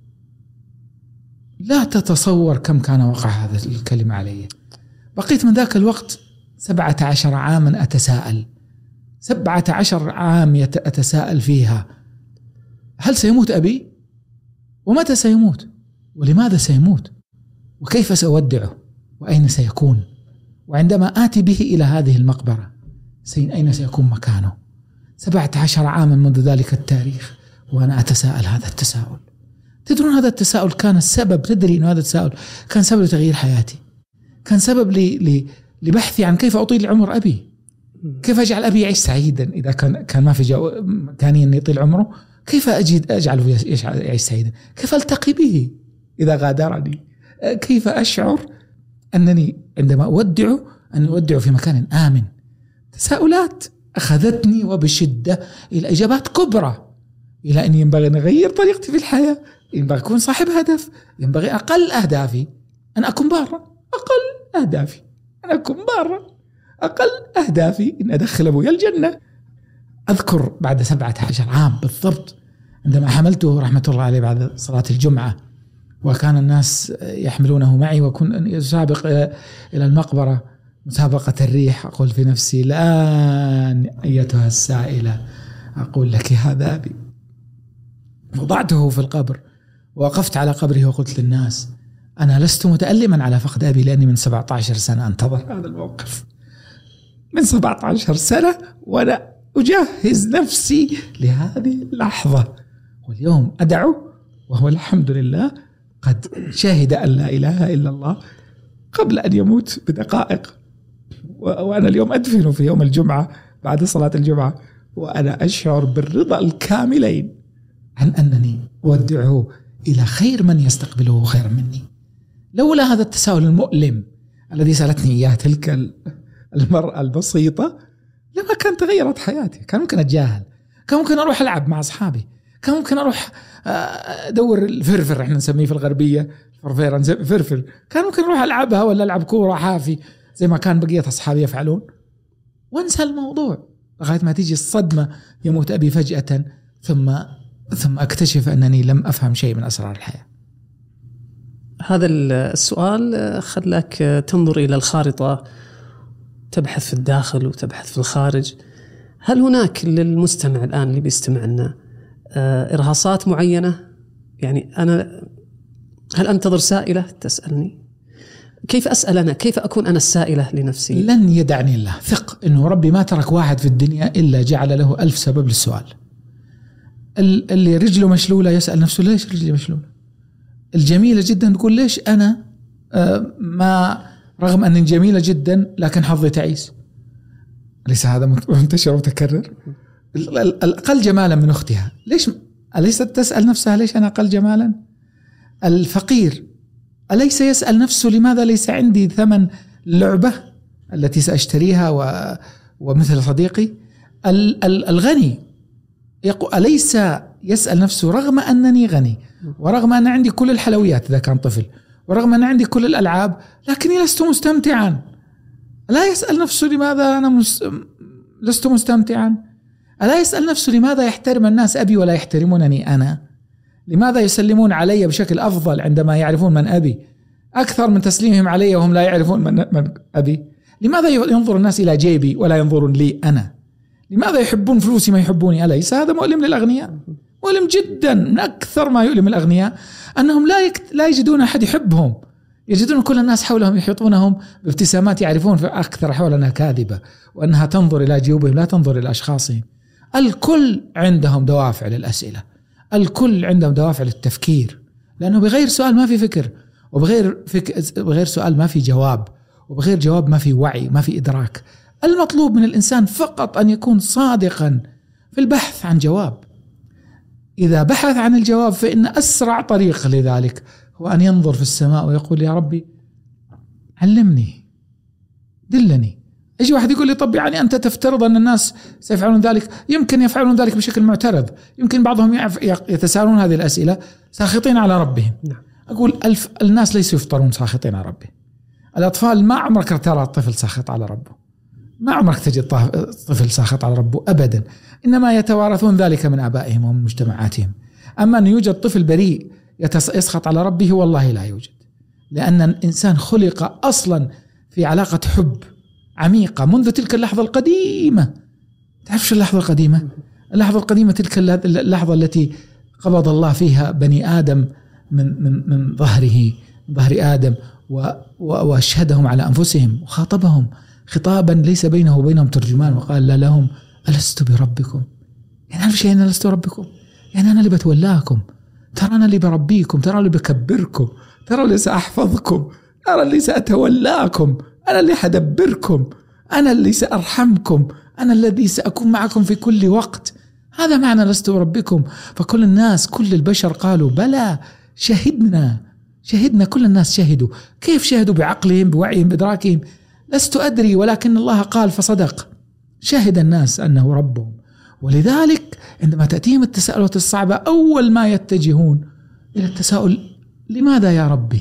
لا تتصور كم كان وقع هذا الكلمة علي. بقيت من ذاك الوقت سبعة عشر عاما أتساءل، سبعة عشر عام أتساءل فيها هل سيموت أبي؟ ومتى سيموت؟ ولماذا سيموت؟ وكيف سأودعه؟ وأين سيكون؟ وعندما آتي به إلى هذه المقبرة أين سيكون مكانه؟ سبعة عشر عاما منذ ذلك التاريخ وأنا أتساءل هذا التساؤل. تدرون هذا التساؤل كان السبب، تدري أن هذا التساؤل كان سبب لتغيير حياتي، كان سبب لي لبحثي عن كيف أطيل عمر أبي، كيف أجعل أبي يعيش سعيدا إذا كان كان ما في إمكانية أن يطيل عمره، كيف أجد أجعله يعيش سعيدا، كيف ألتقي به إذا غادرني، كيف أشعر أنني عندما أودعه أن أودعه في مكان آمن. تساؤلات أخذتني وبشدة إلى إجابات كبرى، إلى أن ينبغي أن أغير طريقتي في الحياة، ينبغي أكون صاحب هدف، ينبغي أقل أهدافي أن أكون بارا، أقل أهدافي أن أكون بارا، أقل أهدافي أن أدخل أبويا الجنة. أذكر بعد سبعة عشر عام بالضبط عندما حملته رحمة الله عليه بعد صلاة الجمعة، وكان الناس يحملونه معي، وكن يسابق إلى المقبرة مسابقة الريح، أقول في نفسي الآن أيتها السائلة أقول لك هذا أبي. وضعته في القبر، ووقفت على قبره وقلت للناس أنا لست متألما على فقد أبي لأني من سبعة عشر سنة أنتظر هذا الموقف، من سبعة عشر سنة وأنا أجهز نفسي لهذه اللحظة، واليوم أدعو وهو الحمد لله قد شهد أن لا إله إلا الله قبل أن يموت بدقائق، وأنا اليوم أدفن في يوم الجمعة بعد صلاة الجمعة وأنا أشعر بالرضا الكاملين عن أنني أودعه إلى خير من يستقبله خيرا مني. لولا هذا التساؤل المؤلم الذي سألتني إياه تلك المرأة البسيطة لما كانت تغيرت حياتي. كان ممكن أتجاهل، كان ممكن أروح ألعب مع أصحابي، كان ممكن أروح أدور الفرفر، إحنا نسميه في الغربية فرفيرة فرفر، كان ممكن أروح ألعبها ولا ألعب كورة حافي زي ما كان بقية أصحابي يفعلون وانسى الموضوع لغاية ما تيجي الصدمة، يموت أبي فجأة، ثم ثم أكتشف أنني لم أفهم شيء من أسرار الحياة. هذا السؤال خلاك تنظر إلى الخارطة، تبحث في الداخل وتبحث في الخارج. هل هناك للمستمع الآن اللي بيستمع لنا إرهاصات معينة؟ يعني أنا هل أنتظر سائلة تسألني؟ كيف أسأل أنا؟ كيف أكون أنا السائلة لنفسي؟ لن يدعني الله. ثق إنه ربي ما ترك واحد في الدنيا إلا جعل له ألف سبب للسؤال. اللي رجله مشلولة يسأل نفسه ليش رجلي مشلولة؟ الجميلة جدا تقول ليش أنا ما رغم أني جميلة جدا لكن حظي تعيس؟ ليس هذا منتشر ومتكرر؟ الأقل جمالا من أختها ليش أليست تسأل نفسها ليش أنا أقل جمالا؟ الفقير أليس يسأل نفسه لماذا ليس عندي ثمن لعبة التي سأشتريها و... ومثل صديقي؟ الغني يقول أليس يسأل نفسه رغم أنني غني ورغم أن عندي كل الحلويات إذا كان طفل ورغم أن عندي كل الألعاب لكني لست مستمتعا؟ لا يسأل نفسه لماذا أنا مس... لست مستمتعا؟ ألا يسأل نفسه لماذا يحترم الناس أبي ولا يحترمونني أنا؟ لماذا يسلمون علي بشكل أفضل عندما يعرفون من أبي أكثر من تسليمهم علي وهم لا يعرفون من, من أبي؟ لماذا ينظر الناس إلى جيبي ولا ينظرون لي أنا؟ لماذا يحبون فلوسي ما يحبوني؟ أليس هذا مؤلم للأغنياء؟ مؤلم جدا. من أكثر ما يؤلم الأغنياء أنهم لا يكت... لا يجدون أحد يحبهم، يجدون كل الناس حولهم يحيطونهم بابتسامات يعرفون في أكثر حول أنها كاذبة وأنها تنظر إلى جيوبهم لا تنظر إلى أشخاصهم. الكل عندهم دوافع للأسئلة، الكل عندهم دوافع للتفكير، لأنه بغير سؤال ما في فكر، وبغير فك... بغير سؤال ما في جواب، وبغير جواب ما في وعي، ما في إدراك. المطلوب من الإنسان فقط أن يكون صادقا في البحث عن جواب. إذا بحث عن الجواب فإن أسرع طريق لذلك هو أن ينظر في السماء ويقول يا ربي علمني دلني. يجي واحد يقول لي طب يعني أنت تفترض أن الناس سيفعلون ذلك؟ يمكن يفعلون ذلك بشكل معترض، يمكن بعضهم يتساءلون هذه الأسئلة ساخطين على ربهم. أقول ألف الناس ليسوا يفطرون ساخطين على ربهم. الأطفال ما عمرك ترى الطفل ساخط على ربه، ما عمرك تجد طفل ساخط على ربه أبدا، إنما يتوارثون ذلك من آبائهم ومن مجتمعاتهم. أما أن يوجد طفل بريء يسخط على ربه والله لا يوجد، لأن الإنسان خلق أصلا في علاقة حب عميقة منذ تلك اللحظة القديمة. تعرف شو اللحظة القديمة؟ اللحظة القديمة تلك اللحظة التي قبض الله فيها بني آدم من من من ظهره ظهر آدم وأشهدهم على أنفسهم وخاطبهم خطابا ليس بينه وبينهم ترجمان وقال لا لهم ألست بربكم؟ يعني عارف شيء أنا لست ربكم؟ يعني أنا اللي بتولاكم، ترى أنا اللي بربيكم، ترى اللي بكبركم، ترى اللي سأحفظكم، ترى اللي سأتولاكم، أنا اللي حدبركم، أنا اللي سأرحمكم، أنا الذي سأكون معكم في كل وقت. هذا معنى لست بربكم. فكل الناس كل البشر قالوا بلى شهدنا شهدنا كل الناس شهدوا. كيف شهدوا؟ بعقلهم بوعيهم بإدراكهم. لست أدري ولكن الله قال فصدق. شهد الناس أنه ربهم. ولذلك عندما تأتيهم التساؤلات الصعبة أول ما يتجهون إلى التساؤل لماذا يا ربي؟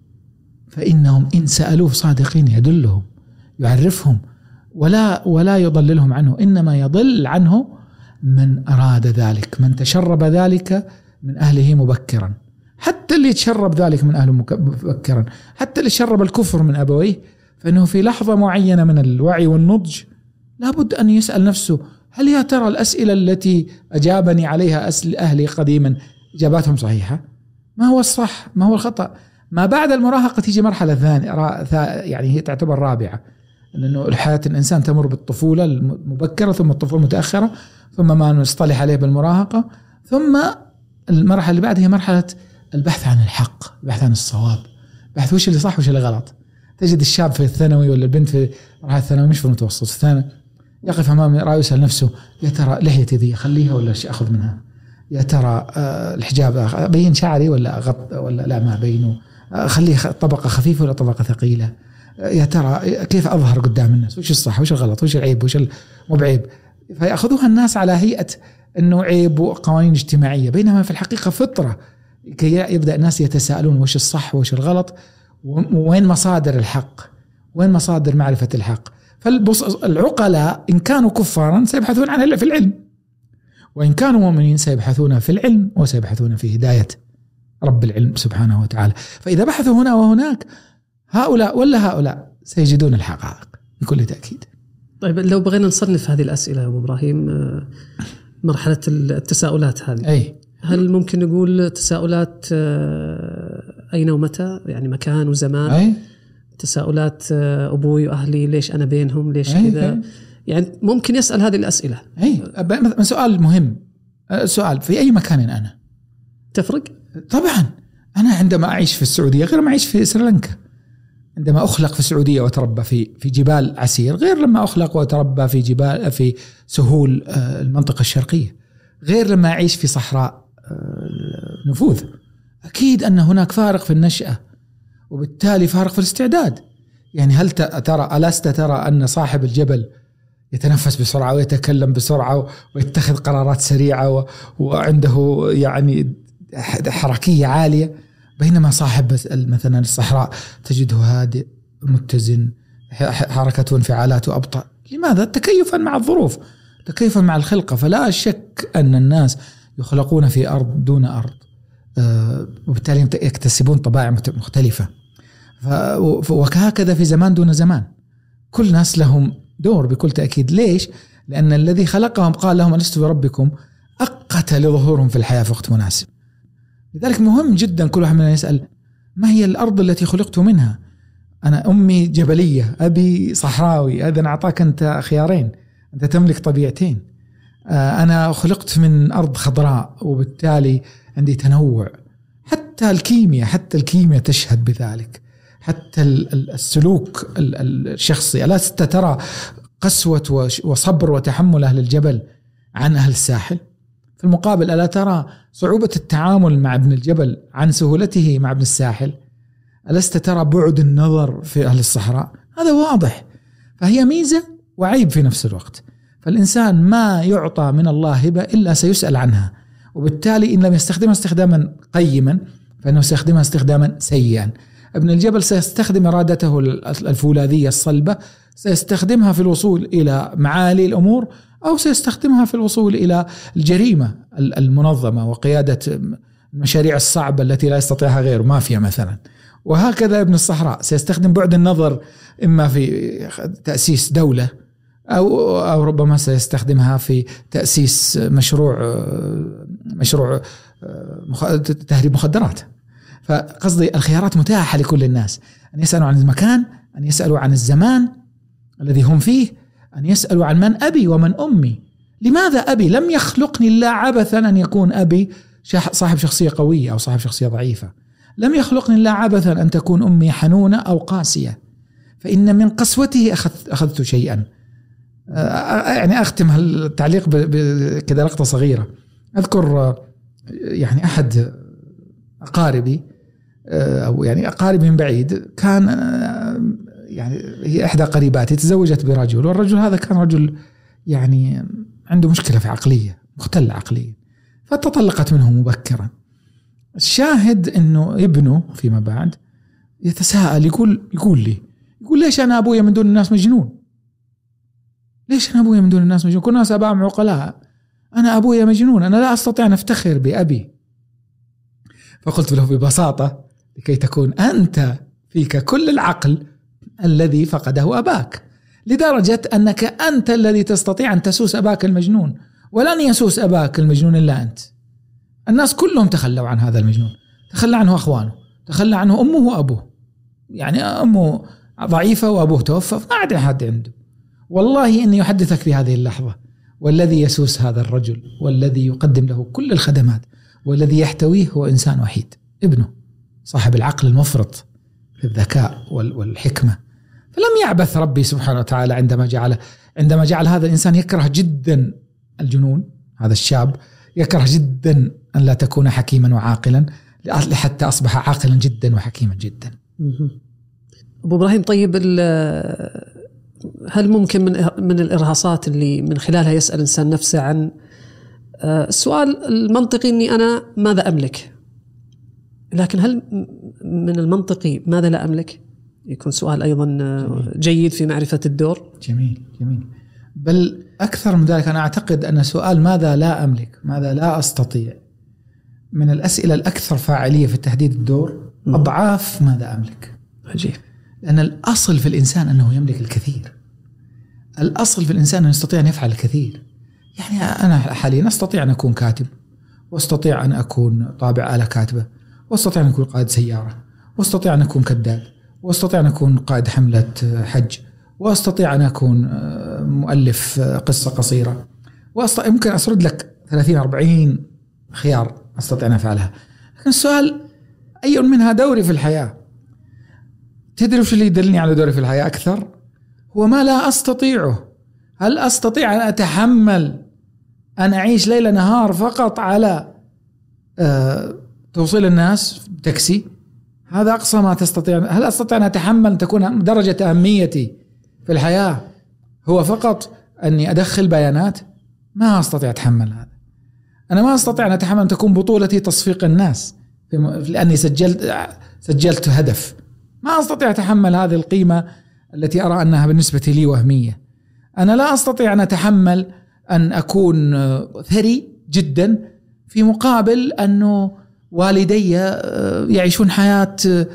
فإنهم إن سألوه صادقين يدلهم يعرفهم ولا ولا يضللهم عنه، إنما يضل عنه من أراد ذلك، من تشرب ذلك من أهله مبكرا. حتى اللي يتشرب ذلك من أهله مبكرا، حتى اللي شرب الكفر من أبويه، فإنه في لحظة معينة من الوعي والنضج لابد أن يسأل نفسه هل يا ترى الأسئلة التي أجابني عليها أهلي قديما إجاباتهم صحيحة؟ ما هو الصح؟ ما هو الخطأ؟ ما بعد المراهقة تيجي مرحلة ثانية يعني هي تعتبر رابعة، لأنه الحياة الإنسان تمر بالطفولة المبكرة ثم الطفولة المتأخرة ثم ما نصطلح عليه بالمراهقة، ثم المرحلة اللي بعدها هي مرحلة البحث عن الحق، البحث عن الصواب، بحث وش اللي صح وش اللي غلط. تجد الشاب في الثانوي ولا البنت في مرحلة الثانوي مش في المتوسط الثانوي يقف أمام رأي يسأل نفسه يا ترى لحيتي ذي خليها ولا شيء أخذ منها، يا ترى الحجاب أبين شعري ولا أغط ولا لا ما أبينه، خليه طبقة خفيفة ولا طبقة ثقيلة، يا ترى كيف أظهر قدام الناس، وش الصح وش الغلط وش العيب وش مو بعيب. فيأخذوها الناس على هيئة أنه عيب وقوانين اجتماعية، بينما في الحقيقة فطرة كي يبدأ الناس يتساءلون وش الصح وش الغلط وين مصادر الحق، وين مصادر معرفة الحق. فالعقلاء إن كانوا كفارا سيبحثون عنها في العلم، وإن كانوا مؤمنين سيبحثون في العلم وسيبحثون في هداية رب العلم سبحانه وتعالى. فإذا بحثوا هنا وهناك هؤلاء ولا هؤلاء سيجدون الحقائق بكل تأكيد. طيب لو بغينا نصنف هذه الأسئلة أبو إبراهيم، مرحلة التساؤلات هذه أي. هل ممكن نقول تساؤلات أين ومتى، يعني مكان وزمان؟ أي. تساؤلات أبوي وأهلي ليش أنا بينهم ليش كذا، يعني ممكن يسأل هذه الأسئلة. أي سؤال مهم، سؤال في أي مكان أنا تفرق؟ طبعا أنا عندما أعيش في السعودية غير ما أعيش في سريلانكا، عندما أخلق في السعودية وتربى في في جبال عسير غير لما أخلق وتربى في جبال في سهول المنطقة الشرقية، غير لما أعيش في صحراء نفوذ. أكيد أن هناك فارق في النشأة وبالتالي فارق في الاستعداد. يعني هل ترى ألست ترى أن صاحب الجبل يتنفس بسرعة ويتكلم بسرعة ويتخذ قرارات سريعة وعنده يعني حركية عالية، بينما صاحب مثلا الصحراء تجده هادئ متزن، حركته وانفعالاته أبطأ. لماذا؟ تكيفا مع الظروف، تكيفا مع الخلقة. فلا شك أن الناس يخلقون في أرض دون أرض، وبالتالي يكتسبون طباع مختلفة، وهكذا في زمان دون زمان. كل ناس لهم دور بكل تأكيد. ليش؟ لأن الذي خلقهم قال لهم ألست بربكم أقت لظهورهم في الحياة في وقت مناسب. لذلك مهم جدا كل واحد منا يسأل ما هي الأرض التي خلقت منها؟ أنا أمي جبلية، أبي صحراوي، إذن أعطاك أنت خيارين، أنت تملك طبيعتين. أنا خلقت من أرض خضراء وبالتالي عندي تنوع. حتى الكيمياء حتى الكيمياء تشهد بذلك، حتى السلوك الشخصي. ألا ترى قسوة وصبر وتحمل أهل الجبل عن أهل الساحل؟ في المقابل ألا ترى صعوبة التعامل مع ابن الجبل عن سهولته مع ابن الساحل؟ ألست ترى بعد النظر في أهل الصحراء؟ هذا واضح. فهي ميزة وعيب في نفس الوقت. فالإنسان ما يعطى من الله هبة إلا سيسأل عنها، وبالتالي إن لم يستخدمها استخداما قيما فإنه يستخدمها استخداما سيئا. ابن الجبل سيستخدم إرادته الفولاذية الصلبة، سيستخدمها في الوصول إلى معالي الأمور، أو سيستخدمها في الوصول إلى الجريمة المنظمة وقيادة المشاريع الصعبة التي لا يستطيعها غيره، مافيا مثلا. وهكذا ابن الصحراء سيستخدم بعد النظر إما في تأسيس دولة أو أو ربما سيستخدمها في تأسيس مشروع مشروع تهريب مخدرات. فقصدي الخيارات متاحة لكل الناس، أن يسألوا عن المكان، أن يسألوا عن الزمان الذي هم فيه، أن يسألوا عن من أبي ومن أمي. لماذا أبي؟ لم يخلقني الله عبثا أن يكون أبي صاحب شخصية قوية أو صاحب شخصية ضعيفة. لم يخلقني الله عبثا أن تكون أمي حنونة أو قاسية، فإن من قسوته أخذت, أخذت شيئا. يعني أختم التعليق بكذا لقطة صغيرة. أذكر يعني أحد أقاربي أو يعني أقارب من بعيد، كان يعني هي إحدى قريباتي تزوجت برجل، والرجل هذا كان رجل يعني عنده مشكلة في عقلية، مختل عقليا، فتطلقت منه مبكرا. الشاهد إنه ابنه فيما بعد يتساءل، يقول يقول لي يقول ليش أنا أبويا من دون الناس مجنون؟ ليش أنا أبويا من دون الناس مجنون؟ كل الناس أباهم عقلاء، أنا أبويا مجنون، أنا لا أستطيع أن أفتخر بأبي. فقلت له ببساطة لكي تكون أنت فيك كل العقل الذي فقده أباك، لدرجة أنك أنت الذي تستطيع أن تسوس أباك المجنون، ولن يسوس أباك المجنون إلا أنت. الناس كلهم تخلوا عن هذا المجنون، تخلى عنه أخوانه، تخلى عنه أمه وأبوه، يعني أمه ضعيفة وأبوه توفى ما عاد أحد عنده. والله إني يحدثك في هذه اللحظة والذي يسوس هذا الرجل والذي يقدم له كل الخدمات والذي يحتويه هو إنسان وحيد، ابنه صاحب العقل المفرط في الذكاء والحكمة. فلم يعبث ربي سبحانه وتعالى عندما جعل عندما جعل هذا الإنسان يكره جدا الجنون، هذا الشاب يكره جدا أن لا تكون حكيما وعاقلا حتى أصبح عاقلا جدا وحكيما جدا. أبو إبراهيم، طيب هل ممكن من من الإرهاصات اللي من خلالها يسأل الإنسان نفسه عن السؤال المنطقي إني أنا ماذا أملك، لكن هل من المنطقي ماذا لا أملك يكون سؤال أيضا جميل. جيد في معرفة الدور. جميل جميل. بل أكثر من ذلك، أنا أعتقد أن سؤال ماذا لا أملك، ماذا لا أستطيع، من الأسئلة الأكثر فاعلية في تحديد الدور أضعاف ماذا أملك. عجيب. لأن الأصل في الإنسان أنه يملك الكثير، الأصل في الإنسان أنه يستطيع أن يفعل الكثير. يعني أنا حاليا أستطيع أن أكون كاتب، واستطيع أن أكون طابع آلة كاتبة، واستطيع أن أكون قائد سيارة، واستطيع أن أكون كداب، واستطيع أن أكون قائد حملة حج، واستطيع أن أكون مؤلف قصة قصيرة، وأستطيع يمكن أسرد لك ثلاثين أربعين خيار أستطيع أن أفعلها. لكن السؤال أي منها دوري في الحياة؟ تدري وش اللي يدلني على دوري في الحياة أكثر؟ هو ما لا أستطيعه. هل أستطيع أن أتحمل أن أعيش ليل نهار فقط على أه توصيل الناس تاكسي؟ هذا أقصى ما تستطيع. هل أستطيع أن أتحمل تكون درجة أهميتي في الحياة هو فقط أني أدخل بيانات؟ ما أستطيع أتحمل هذا. أنا ما أستطيع أن أتحمل أن تكون بطولتي تصفيق الناس لأني سجلت سجلت هدف. ما أستطيع أتحمل هذه القيمة التي أرى أنها بالنسبة لي وهمية. أنا لا أستطيع أن أتحمل أن أكون ثري جدا في مقابل أنه والدي يعيشون حياة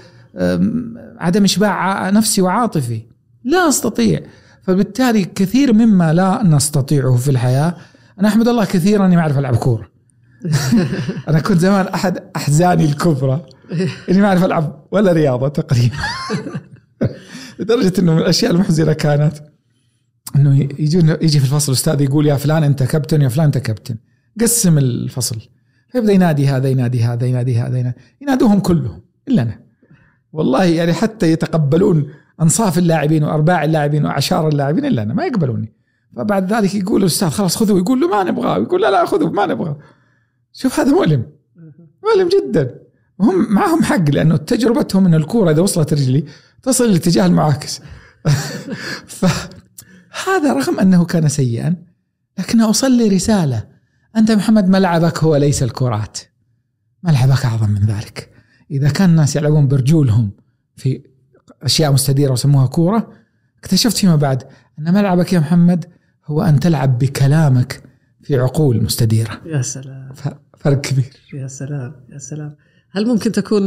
عدم إشباع نفسي وعاطفي. لا أستطيع. فبالتالي كثير مما لا نستطيعه في الحياة. أنا أحمد الله كثيرا أني ما أعرف ألعب كورة. أنا كنت زمان أحد أحزاني الكبرى إني ما أعرف ألعب ولا رياضة تقريبا. لدرجة إنه من الأشياء المحزنة كانت إنه يجون يجي في الفصل أستاذ يقول يا فلان أنت كابتن، يا فلان أنت كابتن، قسم الفصل، فيبدأ ينادي هذا ينادي هذا ينادي هذا ينادي. ينادوهم كلهم إلا أنا. والله يعني حتى يتقبلون أنصاف اللاعبين وأرباع اللاعبين وعشار اللاعبين إلا أنا، ما يقبلوني. فبعد ذلك يقول الأستاذ خلاص خذوا، يقول له ما نبغى، يقول لا لا خذوا ما نبغى. شوف هذا مؤلم مؤلم جدا. هم معهم حق لأنه تجربتهم أن الكورة إذا وصلت رجلي تصل الاتجاه المعاكس. فهذا رغم أنه كان سيئا لكن أوصل لي رسالة: أنت محمد ملعبك هو ليس الكرات، ملعبك أعظم من ذلك. إذا كان الناس يلعبون برجولهم في أشياء مستديرة وسموها كورة، اكتشفت فيما بعد أن ملعبك يا محمد هو أن تلعب بكلامك في عقول مستديرة. يا سلام، فرق كبير. يا سلام يا سلام. هل ممكن تكون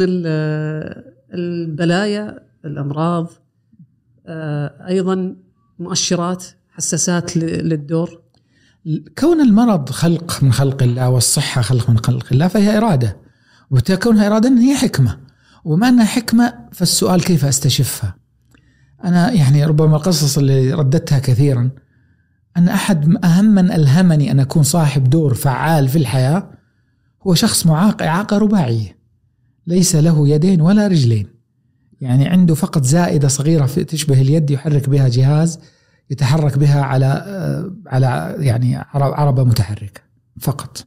البلايا الأمراض أيضا مؤشرات حساسات للدور؟ كون المرض خلق من خلق الله والصحة خلق من خلق الله فهي إرادة، وتكونها إرادة هي حكمة، وما أنها حكمة فالسؤال كيف أستشفها. أنا يعني ربما القصص اللي رددتها كثيرا أن أحد أهم من ألهمني أن أكون صاحب دور فعال في الحياة هو شخص معاق إعاقة رباعية، ليس له يدين ولا رجلين، يعني عنده فقط زائدة صغيرة تشبه اليد يحرك بها جهاز يتحرك بها على على يعني عربة متحركة فقط.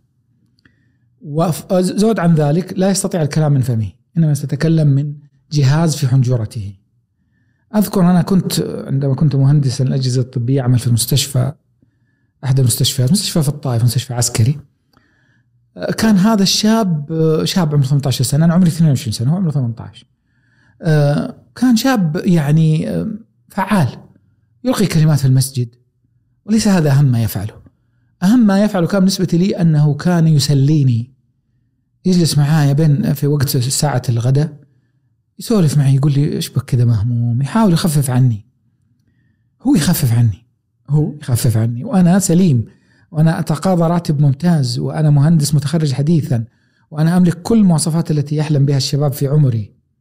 وزود عن ذلك لا يستطيع الكلام من فمه، إنما يتكلم من جهاز في حنجرته. أذكر أنا كنت عندما كنت مهندسا الأجهزة الطبية أعمل في المستشفى، أحد المستشفيات، مستشفى في الطائف، مستشفى عسكري. كان هذا الشاب شاب عمره ثمانية عشر سنة، أنا عمري اثنين وعشرين سنة، هو عمره ثمانية عشر. كان شاب يعني فعال، يلقي كلمات في المسجد، وليس هذا أهم ما يفعله. أهم ما يفعله كان بالنسبة لي أنه كان يسليني، يجلس معايا بين في وقت ساعة الغداء يسولف معي، يقول لي إيش بك كذا مهموم، يحاول يخفف عني. هو يخفف عني هو يخفف عني وأنا سليم، وأنا أتقاضى راتب ممتاز، وأنا مهندس متخرج حديثا، وأنا أملك كل المواصفات التي يحلم بها الشباب في عمري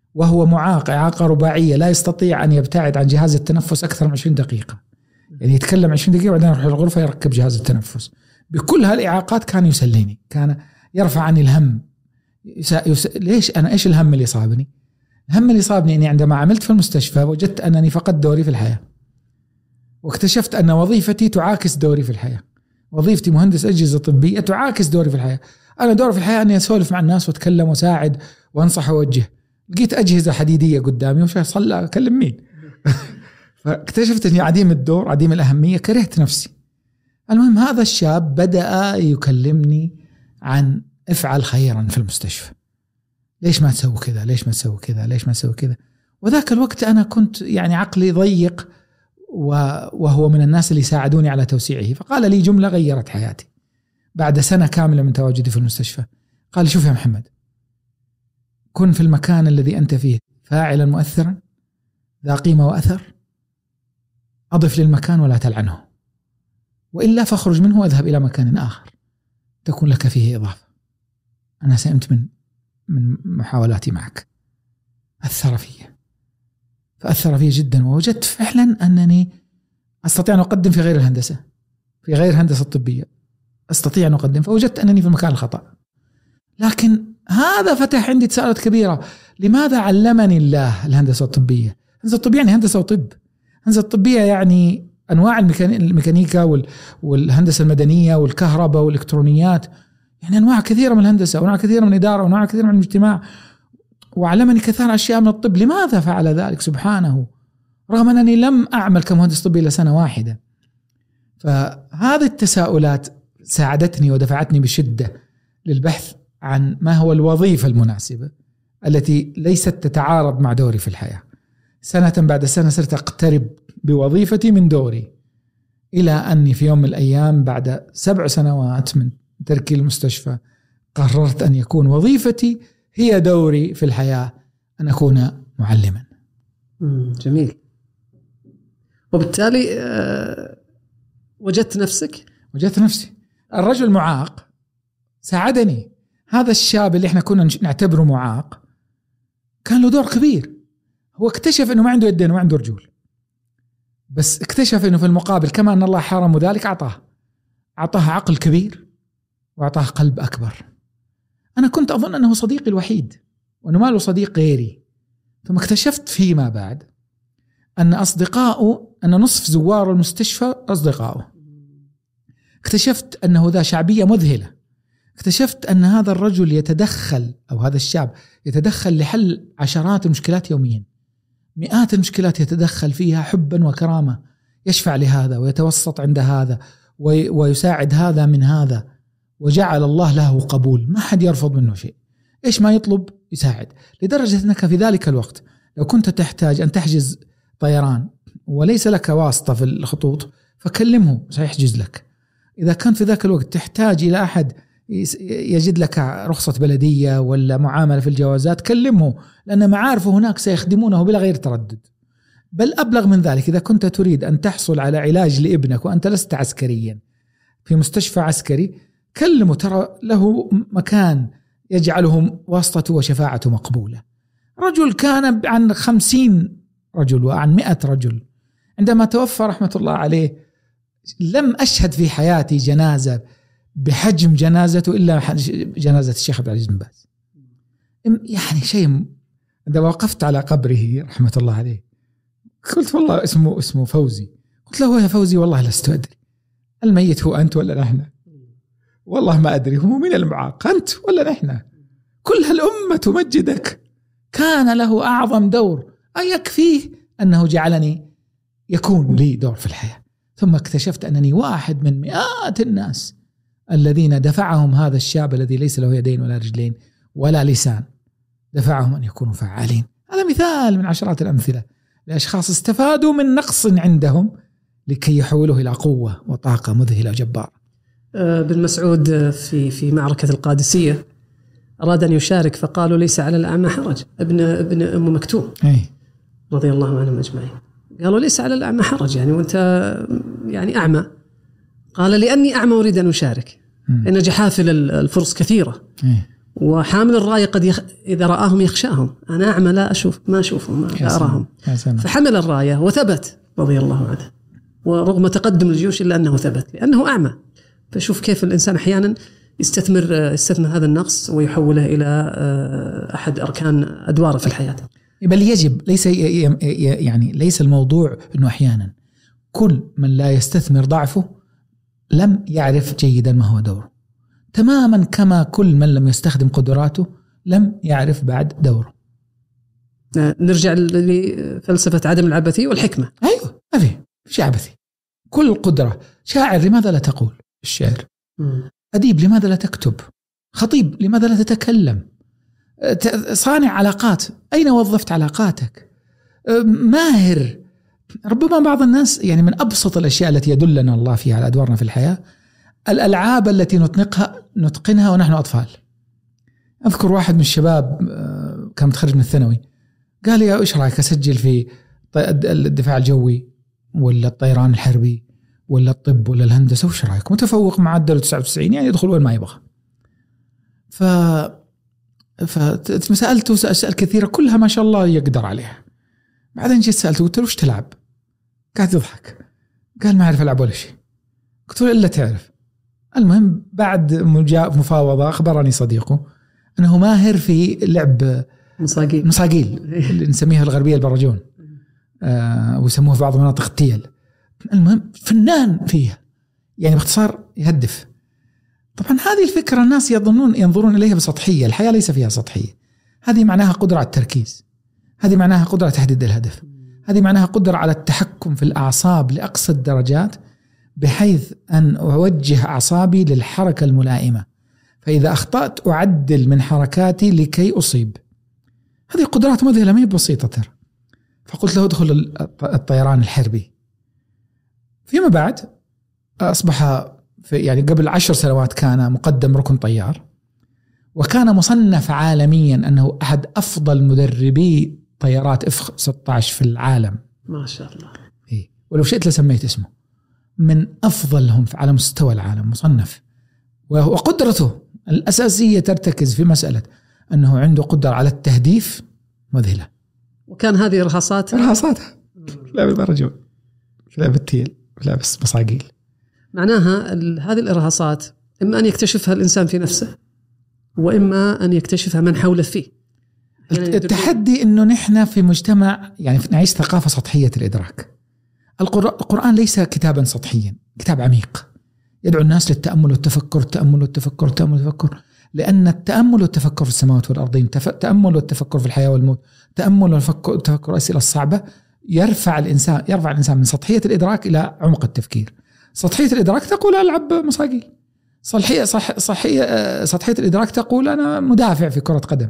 وهو معاق إعاقة رباعية لا يستطيع أن يبتعد عن جهاز التنفس أكثر من عشرين دقيقة، يعني يتكلم عشرين دقيقة وبعدين يروح الغرفة يركب جهاز التنفس. بكل هالإعاقات كان يسليني، كان يرفع عني الهم. يس... يس... ليش أنا إيش الهم اللي صابني؟ الهم اللي صابني أني عندما عملت في المستشفى وجدت أنني فقدت دوري في الحياة، واكتشفت أن وظيفتي تعاكس دوري في الحياة. وظيفتي مهندس أجهزة طبية تعاكس دوري في الحياة. أنا دوري في الحياة أني أسولف مع الناس وأتكلم وأساعد وأنصح وأوجه. لقيت أجهزة حديدية قدامي وش صلى أكلم مين؟ فاكتشفت أني عديم الدور، عديم الأهمية، كرهت نفسي. المهم هذا الشاب بدأ يكلمني عن افعل خيرا في المستشفى، ليش ما تسوي كذا، ليش ما تسوي كذا، ليش ما تسوي كذا. وذاك الوقت أنا كنت يعني عقلي ضيق، وهو من الناس اللي ساعدوني على توسيعه. فقال لي جملة غيرت حياتي بعد سنة كاملة من تواجدي في المستشفى. قال لي شوف يا محمد، كن في المكان الذي أنت فيه فاعلا مؤثرا ذا قيمة وأثر، أضف للمكان ولا تلعنه، وإلا فاخرج منه واذهب إلى مكان آخر تكون لك فيه إضافة. أنا سئمت من من محاولاتي معك. أثر فيه فأثر فيه جدا، ووجدت فعلا أنني أستطيع أن أقدم في غير الهندسة، في غير الهندسة الطبية أستطيع أن أقدم. فوجدت أنني في المكان الخطأ. لكن هذا فتح عندي تساؤلات كبيرة. لماذا علمني الله الهندسة الطبية؟ الهندسة الطبية يعني هندسة وطب. الهندسة الطبية يعني أنواع الميكانيكا والهندسة المدنية والكهرباء والإلكترونيات، يعني أنواع كثيرة من الهندسة وأنواع كثيرة من الإدارة وأنواع كثيرة من المجتمع. وعلمني كثير أشياء من الطب. لماذا فعل ذلك سبحانه رغم أنني لم أعمل كمهندس طبي إلا سنة واحدة؟ فهذه التساؤلات ساعدتني ودفعتني بشدة للبحث عن ما هو الوظيفة المناسبة التي ليست تتعارض مع دوري في الحياة. سنة بعد سنة صرت أقترب بوظيفتي من دوري، إلى أني في يوم من الأيام بعد سبع سنوات من تركي المستشفى قررت أن يكون وظيفتي هي دوري في الحياة، أن أكون معلما. جميل. وبالتالي وجدت نفسك؟ وجدت نفسي. الرجل المعاق ساعدني. هذا الشاب اللي احنا كنا نعتبره معاق كان له دور كبير. هو اكتشف انه ما عنده يدين وما عنده رجول، بس اكتشف انه في المقابل كما ان الله حرمه ذلك اعطاه اعطاه عقل كبير واعطاه قلب اكبر. انا كنت اظن انه صديقي الوحيد وانه ما له صديق غيري، ثم اكتشفت فيما بعد ان اصدقائه، ان نصف زوار المستشفى اصدقائه. اكتشفت انه ذا شعبية مذهلة. اكتشفت أن هذا الرجل يتدخل، أو هذا الشاب يتدخل لحل عشرات المشكلات يوميا، مئات المشكلات يتدخل فيها حبا وكرامة، يشفع لهذا ويتوسط عند هذا ويساعد هذا من هذا، وجعل الله له قبول، ما حد يرفض منه شيء، إيش ما يطلب يساعد. لدرجة أنك في ذلك الوقت لو كنت تحتاج أن تحجز طيران وليس لك واسطة في الخطوط فكلمه سيحجز لك. إذا كان في ذاك الوقت تحتاج إلى أحد يجد لك رخصة بلدية ولا معاملة في الجوازات كلمه، لأن معارفه هناك سيخدمونه بلا غير تردد. بل أبلغ من ذلك، إذا كنت تريد أن تحصل على علاج لابنك وأنت لست عسكريا في مستشفى عسكري كلمه، ترى له مكان يجعله واسطته وشفاعته مقبولة. رجل كان عن خمسين رجل وعن مئة رجل. عندما توفى رحمة الله عليه لم أشهد في حياتي جنازة بحجم جنازته إلا جنازة الشيخ عبد العزيز بن باز. يعني شيء. عندما وقفت على قبره رحمة الله عليه قلت والله اسمه اسمه فوزي، قلت له يا فوزي والله لست أدري الميت هو أنت ولا نحن، والله ما أدري هو من المعاق أنت ولا نحن، كل هالأمة تمجدك. كان له أعظم دور، أيكفيه أنه جعلني يكون لي دور في الحياة. ثم اكتشفت أنني واحد من مئات الناس الذين دفعهم هذا الشاب الذي ليس له يدين ولا رجلين ولا لسان، دفعهم أن يكونوا فعالين. هذا مثال من عشرات الأمثلة لأشخاص استفادوا من نقص عندهم لكي يحولوه إلى قوة وطاقة مذهلة جبارة. بن مسعود في في معركة القادسية أراد أن يشارك فقالوا ليس على الأعمى حرج. ابن ابن أم مكتوم رضي الله عنهم أجمعين قالوا ليس على الأعمى حرج، يعني وأنت يعني أعمى. قال لأني أعمى أريد أن أشارك، إن جحافل الفرس كثيرة وحامل الراية قد يخ... إذا رآهم يخشاهم. أنا أعمى لا أشوف ما أشوفهم لا أراهم، فحمل الراية وثبت رضي الله عنه، ورغم تقدم الجيوش إلا أنه ثبت لأنه أعمى. فشوف كيف الإنسان أحيانا يستثمر يستثمر هذا النقص ويحوله إلى أحد أركان أدواره في الحياة. بل يجب، ليس يعني ليس الموضوع أنه أحيانا كل من لا يستثمر ضعفه لم يعرف جيدا ما هو دوره، تماما كما كل من لم يستخدم قدراته لم يعرف بعد دوره. نرجع لفلسفة عدم العبثية والحكمة. أيوة، ما في شيء عبثي. كل قدرة. شاعر لماذا لا تقول الشعر؟ أديب لماذا لا تكتب؟ خطيب لماذا لا تتكلم؟ صانع علاقات، أين وظفت علاقاتك؟ ماهر. ربما بعض الناس يعني من أبسط الأشياء التي يدلنا الله فيها على أدوارنا في الحياة الألعاب التي نتقنها نتقنها ونحن أطفال. أذكر واحد من الشباب كان متخرج من الثانوي قال لي إيش رأيك أسجل في الدفاع الجوي ولا الطيران الحربي ولا الطب ولا الهندسة، وش رأيك؟ متفوق معدل تسعة وتسعين، يعني يدخل وين ما يبغى. ف فسألته أسئلة كثيرة كلها ما شاء الله يقدر عليها. بعدين جيت سألته قلت له وش تلعب؟ قاعد يضحك قال ما أعرف ألعب ولا شيء. قلت له إلا تعرف. المهم بعد مفاوضة أخبرني صديقه أنه ماهر في لعب مصاقيل مصاقيل اللي نسميها الغربية البرجون، آه ويسموها في بعض مناطق التيل. المهم فنان فيها، يعني باختصار يهدف. طبعا هذه الفكرة الناس يظنون ينظرون إليها بسطحية. الحياة ليس فيها سطحية. هذه معناها قدرة على التركيز، هذه معناها قدرة على تحديد الهدف، هذه معناها قدرة على التحكم في الأعصاب لأقصى الدرجات بحيث أن أوجه أعصابي للحركة الملائمة، فإذا أخطأت أعدل من حركاتي لكي أصيب. هذه قدرات مذهلة ما هي بسيطة ترى. فقلت له ادخل الطيران الحربي. فيما بعد أصبح في يعني قبل عشر سنوات كان مقدم ركن طيار، وكان مصنف عالميا أنه أحد أفضل مدربي طيارات إف ستة عشر في العالم. ما شاء الله. إيه. ولو شئت لسميت اسمه، من أفضلهم على مستوى العالم مصنف. وقدرته الأساسية ترتكز في مسألة أنه عنده قدرة على التهديف مذهلة. وكان هذه رهاصات رهاصات لا بالرجل لا بالتيل لا بس مصاقيل. معناها هذه الإرهاصات إما أن يكتشفها الإنسان في نفسه وإما أن يكتشفها من حوله فيه. يعني التحدي أنه نحن في مجتمع يعني نعيش ثقافة سطحية الإدراك. القرآن ليس كتابا سطحيا، كتاب عميق يدعو الناس للتأمل والتفكر التأمل والتفكر التأمل والتفكر، لأن التأمل والتفكر في السماوات والأرضين، التأمل والتفكر في الحياة والموت، التأمل والتفكر الأسئلة الصعبة يرفع الإنسان يرفع الإنسان من سطحية الإدراك إلى عمق التفكير. سطحية الإدراك تقول ألعب مصاقيل، صحية صح صحية سطحية الإدراك تقول أنا مدافع في كرة قدم،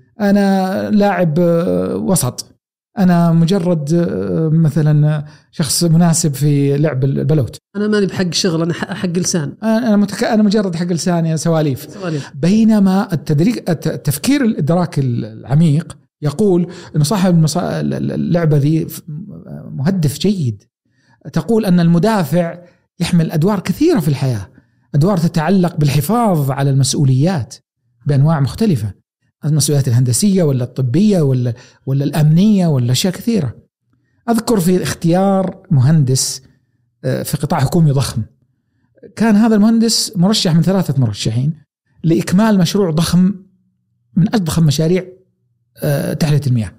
أنا لاعب وسط، أنا مجرد مثلا شخص مناسب في لعب البلوت، أنا ماني بحق شغل، أنا حق لسان، أنا متك... أنا مجرد حق لسان يا سواليف. سواليف. بينما التدريج التفكير الإدراك العميق يقول إنه صاحب المصا... اللعبة ذي مهدف جيد، تقول أن المدافع يحمل أدوار كثيرة في الحياة، أدوار تتعلق بالحفاظ على المسؤوليات بأنواع مختلفة، المسؤوليات الهندسية ولا الطبية ولا ولا الأمنية ولا أشياء كثيرة. أذكر في اختيار مهندس في قطاع حكومي ضخم، كان هذا المهندس مرشح من ثلاثة مرشحين لإكمال مشروع ضخم من أضخم مشاريع تحلية المياه،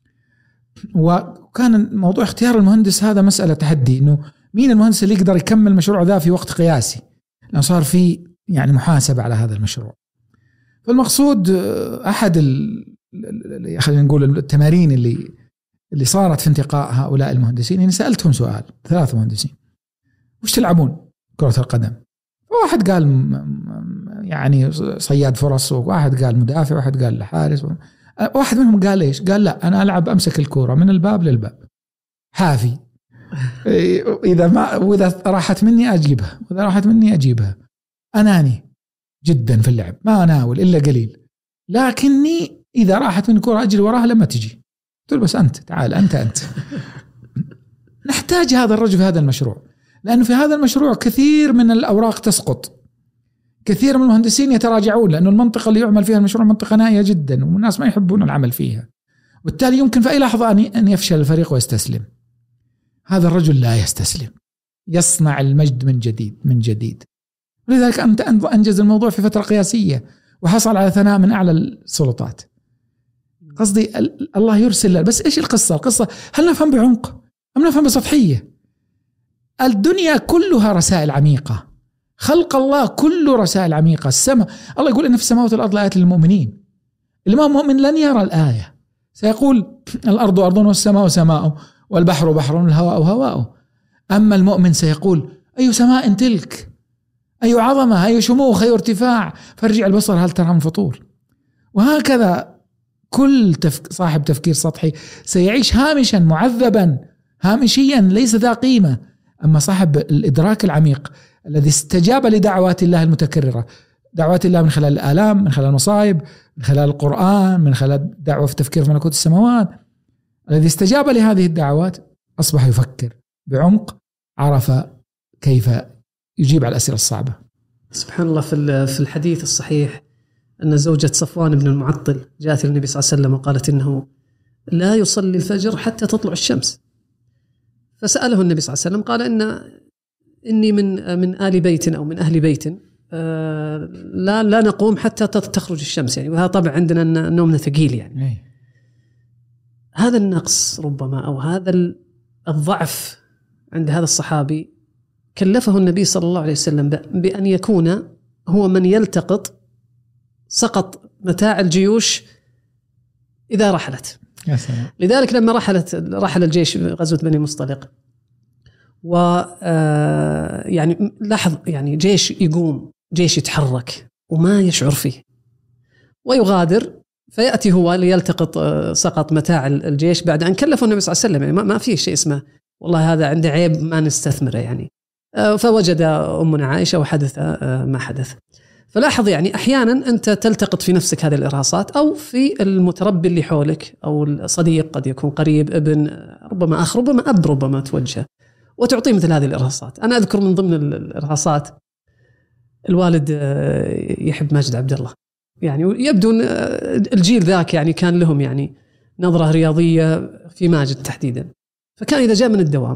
وكان موضوع اختيار المهندس هذا مسألة تحدي، إنه مين المهندس اللي يقدر يكمل المشروع ذا في وقت قياسي، لأن صار في يعني محاسبة على هذا المشروع. فالمقصود أحد ال... خلينا نقول التمارين اللي اللي صارت في انتقاء هؤلاء المهندسين، يعني سألتهم سؤال، ثلاثة مهندسين، وش تلعبون كرة القدم؟ واحد قال يعني صياد فرص، وواحد قال مدافع، واحد قال حارس، واحد منهم قال إيش؟ قال لا أنا ألعب أمسك الكرة من الباب للباب حافي، إذا ما وإذا راحت مني أجيبها، وإذا راحت مني أجيبها، أناني جدا في اللعب، ما أناول إلا قليل، لكني إذا راحت من كرة أجري وراها لما تجي. قلت بس أنت تعال أنت أنت نحتاج هذا الرجل في هذا المشروع، لأنه في هذا المشروع كثير من الأوراق تسقط، كثير من المهندسين يتراجعون لأنه المنطقة اللي يعمل فيها المشروع منطقة نائية جدا والناس ما يحبون العمل فيها، وبالتالي يمكن في أي لحظة أن يفشل الفريق ويستسلم. هذا الرجل لا يستسلم، يصنع المجد من جديد من جديد. ولذلك أنت أنجز الموضوع في فترة قياسية وحصل على ثناء من أعلى السلطات. قصدي الله يرسل. بس إيش القصة؟ القصة هل نفهم بعمق أم نفهم بسطحية؟ الدنيا كلها رسائل عميقة، خلق الله كله رسائل عميقة. السماء، الله يقول إن في السماوات والأرض لآيات للمؤمنين. اللي ما هو مؤمن لن يرى الآية. سيقول الأرض أرض والسماء سماء والبحر بحر والهواء هواء. أما المؤمن سيقول أي سماء تلك، أي عظمة، أي شموخ، أي ارتفاع، فارجع البصر هل ترى من فطور. وهكذا كل تفك... صاحب تفكير سطحي سيعيش هامشا معذبا هامشيا ليس ذا قيمة. أما صاحب الإدراك العميق الذي استجاب لدعوات الله المتكررة، دعوات الله من خلال الآلام، من خلال المصائب، من خلال القرآن، من خلال دعوة في تفكير في ملكوت السماوات، الذي استجاب لهذه الدعوات أصبح يفكر بعمق، عرف كيف يجيب على الأسئلة الصعبة. سبحان الله. في في الحديث الصحيح أن زوجة صفوان بن المعطل جاءت للنبي صلى الله عليه وسلم وقالت إنه لا يصلي الفجر حتى تطلع الشمس. فسأله النبي صلى الله عليه وسلم قال إن إني من من آل بيت أو من أهل بيت لا لا نقوم حتى تخرج الشمس يعني، وهذا طبعا عندنا نومنا ثقيل يعني. أي. هذا النقص ربما أو هذا الضعف عند هذا الصحابي كلفه النبي صلى الله عليه وسلم بأن يكون هو من يلتقط سقط متاع الجيوش إذا رحلت. يا سلام. لذلك لما رحلت رحل الجيش غزوة بني المصطلق، و يعني لاحظ يعني جيش يقوم، جيش يتحرك وما يشعر فيه ويغادر، فيأتي هو ليلتقط سقط متاع الجيش بعد أن كلفه النبي صلى الله عليه وسلم. يعني ما في شيء اسمه والله هذا عنده عيب ما نستثمره يعني. فوجد أمنا عائشة وحدث ما حدث. فلاحظ يعني أحيانا أنت تلتقط في نفسك هذه الإرهاصات أو في المتربي اللي حولك أو الصديق، قد يكون قريب، ابن، ربما أخ، ربما أب، ربما توجه وتعطيه مثل هذه الإرهاصات. أنا أذكر من ضمن الإرهاصات الوالد يحب ماجد عبد الله يعني، يبدو أن الجيل ذاك يعني كان لهم يعني نظرة رياضية في ماجد تحديدا. فكان إذا جاء من الدوام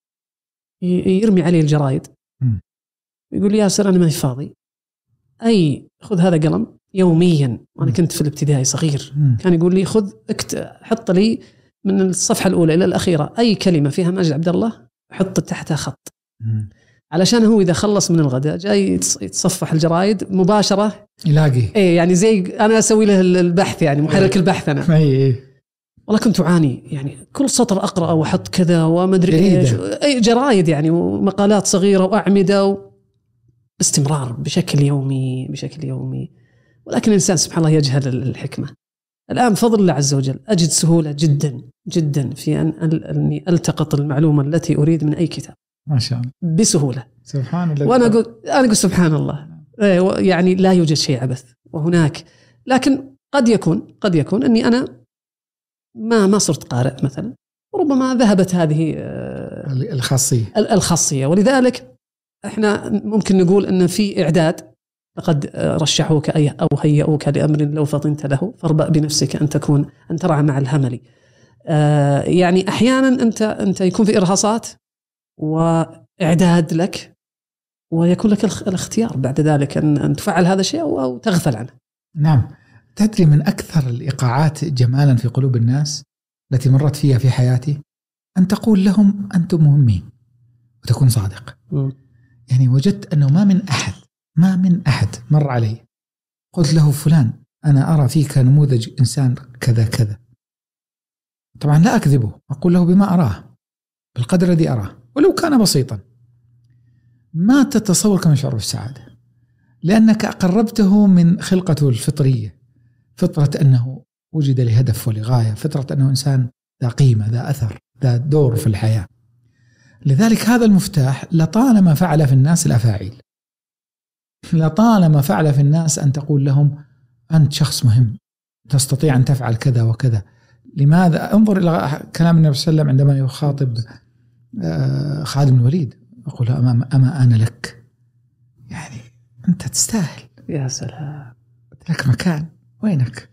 يرمي عليه الجرايد يقول لي ياسر أنا ما فاضي، أي خذ هذا قلم يوميا. وأنا كنت في الابتدائي صغير، كان يقول لي خذ اكت حط لي من الصفحة الأولى إلى الأخيرة أي كلمة فيها ماجد عبد الله حط تحتها خط، علشان هو إذا خلص من الغداء جاي يتصفح الجرايد مباشرة يلاقي إيه يعني زي أنا أسوي له البحث يعني محرك البحث أنا. إيه والله كنت أعاني يعني، كل سطر أقرأ وأحط كذا وما أدري إيش، أي جرايد يعني ومقالات صغيرة وأعمدة و... باستمرار بشكل يومي بشكل يومي. ولكن الإنسان سبحان الله يجهل الحكمة. الآن بفضل الله عز وجل أجد سهولة جدا جدا في أن أني ألتقط المعلومة التي أريد من أي كتاب ما شاء الله بسهولة. سبحان الله. وأنا أقول أنا أقول سبحان الله يعني لا يوجد شيء عبث وهناك، لكن قد يكون قد يكون أني أنا ما ما صرت قارئ مثلا، وربما ذهبت هذه الخاصية الخاصية. ولذلك احنا ممكن نقول أن في إعداد، لقد رشحوك أي أو هيئوك لأمر لو فطنت له فاربأ بنفسك أن تكون أن ترعى مع الهمل. آه يعني أحيانا أنت أنت يكون في إرهاصات وإعداد لك، ويكون لك الاختيار بعد ذلك أن أن تفعل هذا الشيء أو تغفل عنه. نعم. تدري من أكثر الإيقاعات جمالا في قلوب الناس التي مرت فيها في حياتي أن تقول لهم أنتم مهمين وتكون صادق. م. يعني وجدت أنه ما من أحد ما من أحد مر علي قلت له فلان أنا أرى فيك نموذج إنسان كذا كذا، طبعا لا أكذبه، أقول له بما أراه بالقدر الذي أراه ولو كان بسيطا. ما تتصور كم يشعر بالسعادة، لأنك قربته من خلقته الفطرية، فطرة أنه وجد لهدف ولغاية، فطرة أنه إنسان ذا قيمة ذا أثر ذا دور في الحياة. لذلك هذا المفتاح لطالما فعل في الناس الأفاعيل، لطالما فعل في الناس أن تقول لهم أنت شخص مهم تستطيع أن تفعل كذا وكذا. لماذا؟ انظر إلى كلام النبي صلى الله عليه وسلم عندما يخاطب خالد بن الوليد، أقول أما, أما أنا لك، يعني أنت تستاهل. يا سلام. لك مكان، وينك؟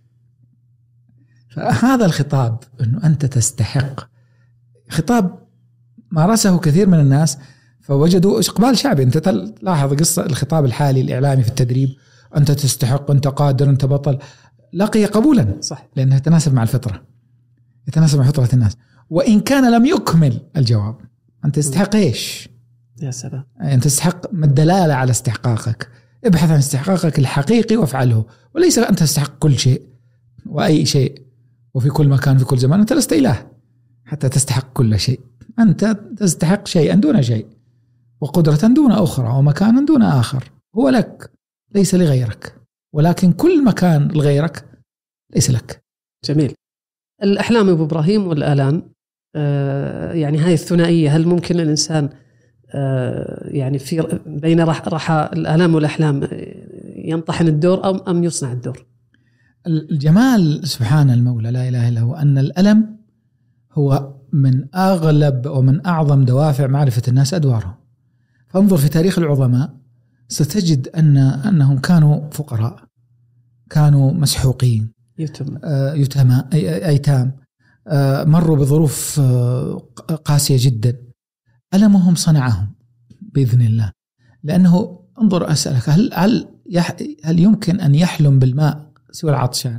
فهذا الخطاب أنه أنت تستحق، خطاب مارسه كثير من الناس فوجدوا إقبال شعبي. أنت تلاحظ قصة الخطاب الحالي الإعلامي في التدريب، أنت تستحق، أنت قادر، أنت بطل، لقي قبولا. صح. لأنه يتناسب مع الفطرة، يتناسب مع فطرة الناس، وإن كان لم يكمل الجواب. أنت تستحق إيش؟ يا سلام. أنت تستحق ما الدلالة على استحقاقك. ابحث عن استحقاقك الحقيقي وافعله، وليس أنت تستحق كل شيء وأي شيء وفي كل مكان في كل زمان. أنت لست إله حتى تستحق كل شيء. أنت تستحق شيئا دون شيء، وقدرة دون أخرى، ومكانا دون آخر. هو لك ليس لغيرك، ولكن كل مكان لغيرك ليس لك. جميل. الأحلام أبو إبراهيم والآلام، آه يعني هاي الثنائية، هل ممكن الإنسان آه يعني في بين رح رحى الآلام والأحلام ينطحن الدور أو أم يصنع الدور؟ الجمال سبحان المولى لا إله إلا هو أن الألم هو من أغلب ومن أعظم دوافع معرفة الناس أدوارهم. فانظر في تاريخ العظماء ستجد أن أنهم كانوا فقراء، كانوا مسحوقين، يتم يتامى أيتام، مروا بظروف قاسية جدا. ألمهم صنعهم بإذن الله. لأنه انظر أسألك، هل هل هل يمكن أن يحلم بالماء سوى العطشان؟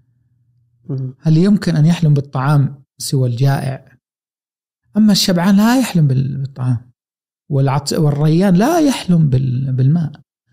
هل يمكن أن يحلم بالطعام سوى الجائع؟ أما الشبعان لا يحلم بالطعام، والعطش والريان لا يحلم بالماء.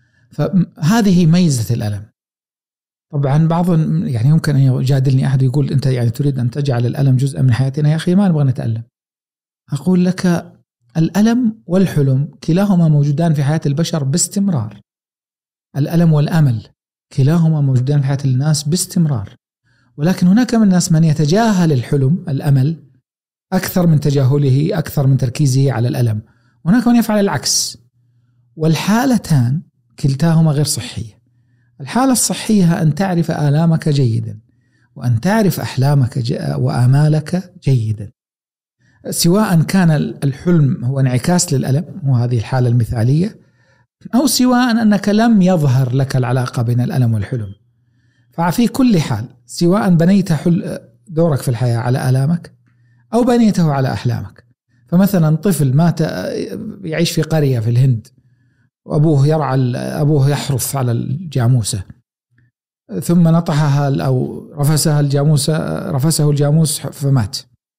فهذه ميزة الألم. طبعا بعض يعني يمكن أن يجادلني أحد يقول أنت يعني تريد أن تجعل الألم جزءا من حياتنا. يا أخي ما نبغى نتألم. أقول لك الألم والحلم كلاهما موجودان في حياة البشر باستمرار. الألم والأمل كلاهما موجودان في حياة الناس باستمرار، ولكن هناك من الناس من يتجاهل الحلم الأمل أكثر من تجاهله، أكثر من تركيزه على الألم. هناك من يفعل العكس، والحالتان كلتاهما غير صحية. الحالة الصحية أن تعرف آلامك جيدا، وأن تعرف أحلامك وآمالك جيدا، سواء كان الحلم هو انعكاس للألم وهذه الحالة المثالية، أو سواء أنك لم يظهر لك العلاقة بين الألم والحلم. ففي كل حال سواء بنيت دورك في الحياة على آلامك أو بنيته على أحلامك. فمثلا طفل مات يعيش في قرية في الهند، وأبوه يرعى أبوه يحرث على الجاموسة، ثم نطحها أو رفسها الجاموسة رفسه الجاموس فمات.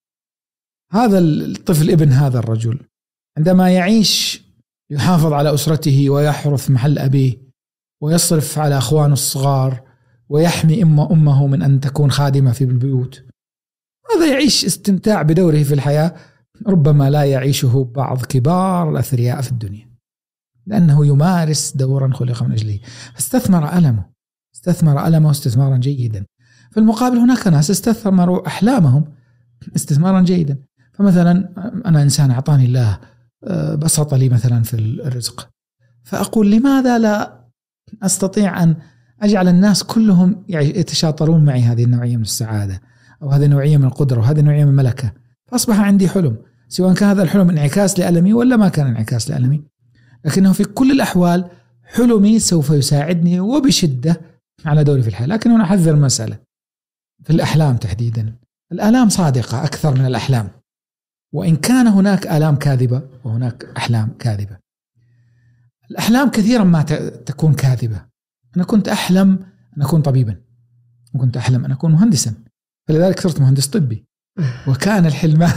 هذا الطفل ابن هذا الرجل عندما يعيش يحافظ على أسرته ويحرث محل أبيه ويصرف على أخوانه الصغار ويحمي أمه أمه من أن تكون خادمة في البيوت. هذا يعيش استمتاع بدوره في الحياة ربما لا يعيشه بعض كبار الأثرياء في الدنيا، لأنه يمارس دورا خلق من أجله. فاستثمر ألمه استثمر ألمه استثمارا جيدا. في المقابل هناك ناس استثمروا أحلامهم استثمارا جيدا. فمثلا أنا إنسان أعطاني الله بسط لي مثلا في الرزق، فأقول لماذا لا أستطيع أن أجعل الناس كلهم يتشاطرون معي هذه النوعية من السعادة أو هذه النوعية من القدرة وهذه النوعية من الملكة. فأصبح عندي حلم، سواء كان هذا الحلم انعكاس لألمي ولا ما كان انعكاس لألمي، لكنه في كل الأحوال حلمي سوف يساعدني وبشدة على دوري في الحياة. لكن أنا أحذر مسألة في الأحلام تحديدا، الآلام صادقة أكثر من الأحلام، وإن كان هناك آلام كاذبة وهناك أحلام كاذبة. الأحلام كثيرا ما تكون كاذبة. أنا كنت أحلم أن أكون طبيبا، وكنت أحلم أن أكون مهندسا، فلذلك صرت مهندس طبي، وكان الحلمان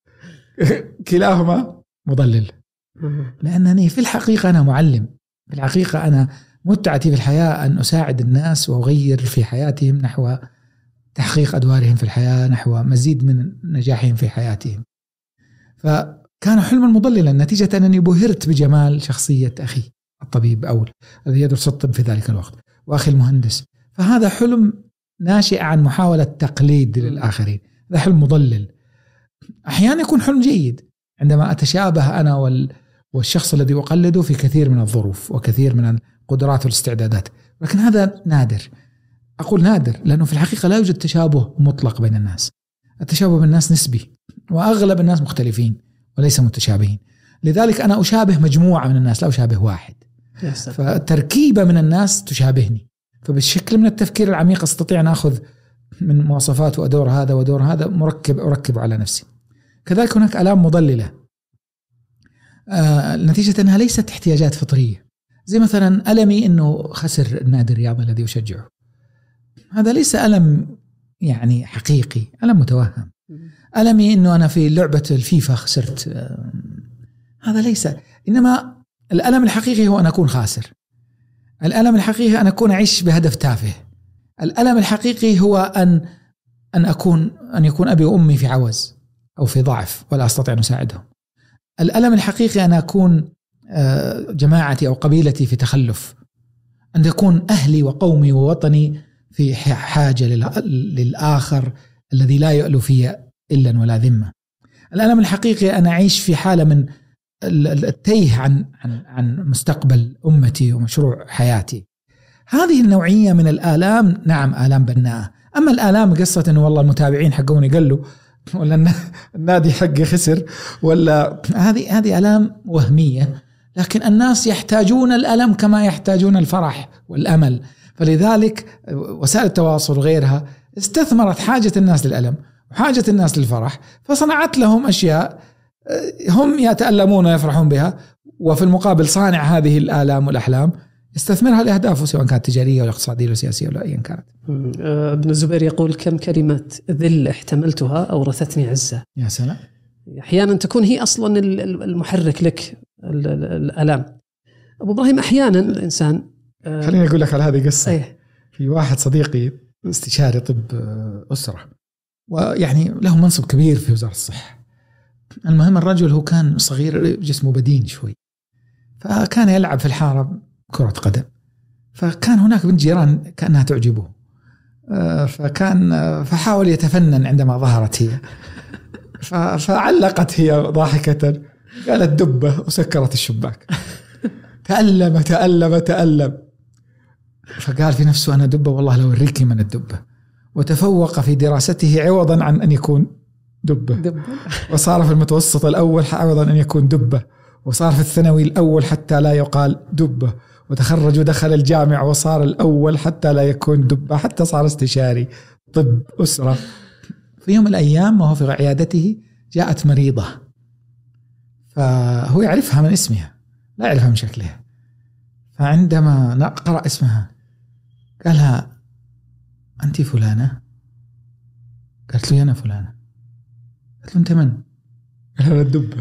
كلاهما مضلل. لأنني في الحقيقة أنا معلم، في الحقيقة أنا متعتي في الحياة أن أساعد الناس وأغير في حياتهم نحو تحقيق أدوارهم في الحياة، نحو مزيد من نجاحهم في حياتهم. فكان حلما مضللا نتيجة أنني بهرت بجمال شخصية أخي الطبيب أو الذي يدرس الطب في ذلك الوقت، وأخي المهندس. فهذا حلم ناشئ عن محاولة تقليد للآخرين، هذا حلم مضلل. أحيانا يكون حلم جيد عندما أتشابه أنا وال والشخص الذي أقلده في كثير من الظروف وكثير من القدرات والاستعدادات، لكن هذا نادر. أقول نادر لأنه في الحقيقة لا يوجد تشابه مطلق بين الناس. التشابه بين الناس نسبي، وأغلب الناس مختلفين وليس متشابهين. لذلك أنا أشابه مجموعة من الناس لا أشابه واحد. فتركيبة من الناس تشابهني، فبالشكل من التفكير العميق استطيع أن أخذ من مواصفات وأدور هذا ودور هذا مركب أركب على نفسي. كذلك هناك آلام مضللة آه نتيجة أنها ليست احتياجات فطرية، زي مثلا ألمي أنه خسر النادي الرياضي الذي يشجعه، هذا ليس ألم يعني حقيقي، ألم متوهم. ألمي أنه أنا في لعبة الفيفا خسرت، آه هذا ليس، إنما الألم الحقيقي هو أن أكون خاسر. الألم الحقيقي أن أكون أعيش بهدف تافه. الألم الحقيقي هو أن أن أكون أن يكون أبي وأمي في عوز أو في ضعف ولا أستطيع أن أساعدهم. الألم الحقيقي أن أكون جماعتي أو قبيلتي في تخلف، أن يكون أهلي وقومي ووطني في حاجة للآخر الذي لا يؤلو في إلا ولا ذمة. الألم الحقيقي أن أعيش في حالة من التيه عن عن عن مستقبل أمتي ومشروع حياتي. هذه النوعية من الآلام نعم آلام بناءة. أما الآلام قصة إنه والله المتابعين حقوني قالوا ولا النادي حقي خسر ولا هذه هذه آلام وهمية، لكن الناس يحتاجون الألم كما يحتاجون الفرح والأمل. فلذلك وسائل التواصل وغيرها استثمرت حاجة الناس للألم وحاجة الناس للفرح، فصنعت لهم أشياء هم يتألمون ويفرحون بها، وفي المقابل صانع هذه الآلام والأحلام يستثمرها لأهدافه سواء كانت تجارية ولا اقتصادية ولا سياسية ولا أيا كانت. ابن الزبير يقول: كم كلمة ذل احتملتها أورثتني عزة. يا سلام. أحيانا تكون هي أصلا المحرك لك الألام. أبو إبراهيم أحيانا الإنسان خليني أقول لك على هذه قصة. أيه. في واحد صديقي استشاري طب أسرة ويعني له منصب كبير في وزارة الصحة. المهم الرجل هو كان صغير جسمه بدين شوي، فكان يلعب في الحارة كرة قدم، فكان هناك بنت جيران كأنها تعجبه، فكان فحاول يتفنن عندما ظهرت هي، فعلقت هي ضاحكة قالت دبة وسكرت الشباك. تألم تألم تألم، فقال في نفسه أنا دبة والله لو أوريكي من الدبة، وتفوق في دراسته عوضا عن أن يكون دبة, دبة. وصار في المتوسط الأول عوضا أن يكون دبة، وصار في الثانوي الأول حتى لا يقال دبة، وتخرج ودخل الجامعة وصار الأول حتى لا يكون دبة، حتى صار استشاري طب أسرة. في يوم من الأيام وهو في عيادته جاءت مريضة، فهو يعرفها من اسمها لا يعرفها من شكلها، فعندما قرأ اسمها قالها أنت فلانة؟ قالت له أنا فلانة. قالت له أنت من؟ قال أنا الدبة.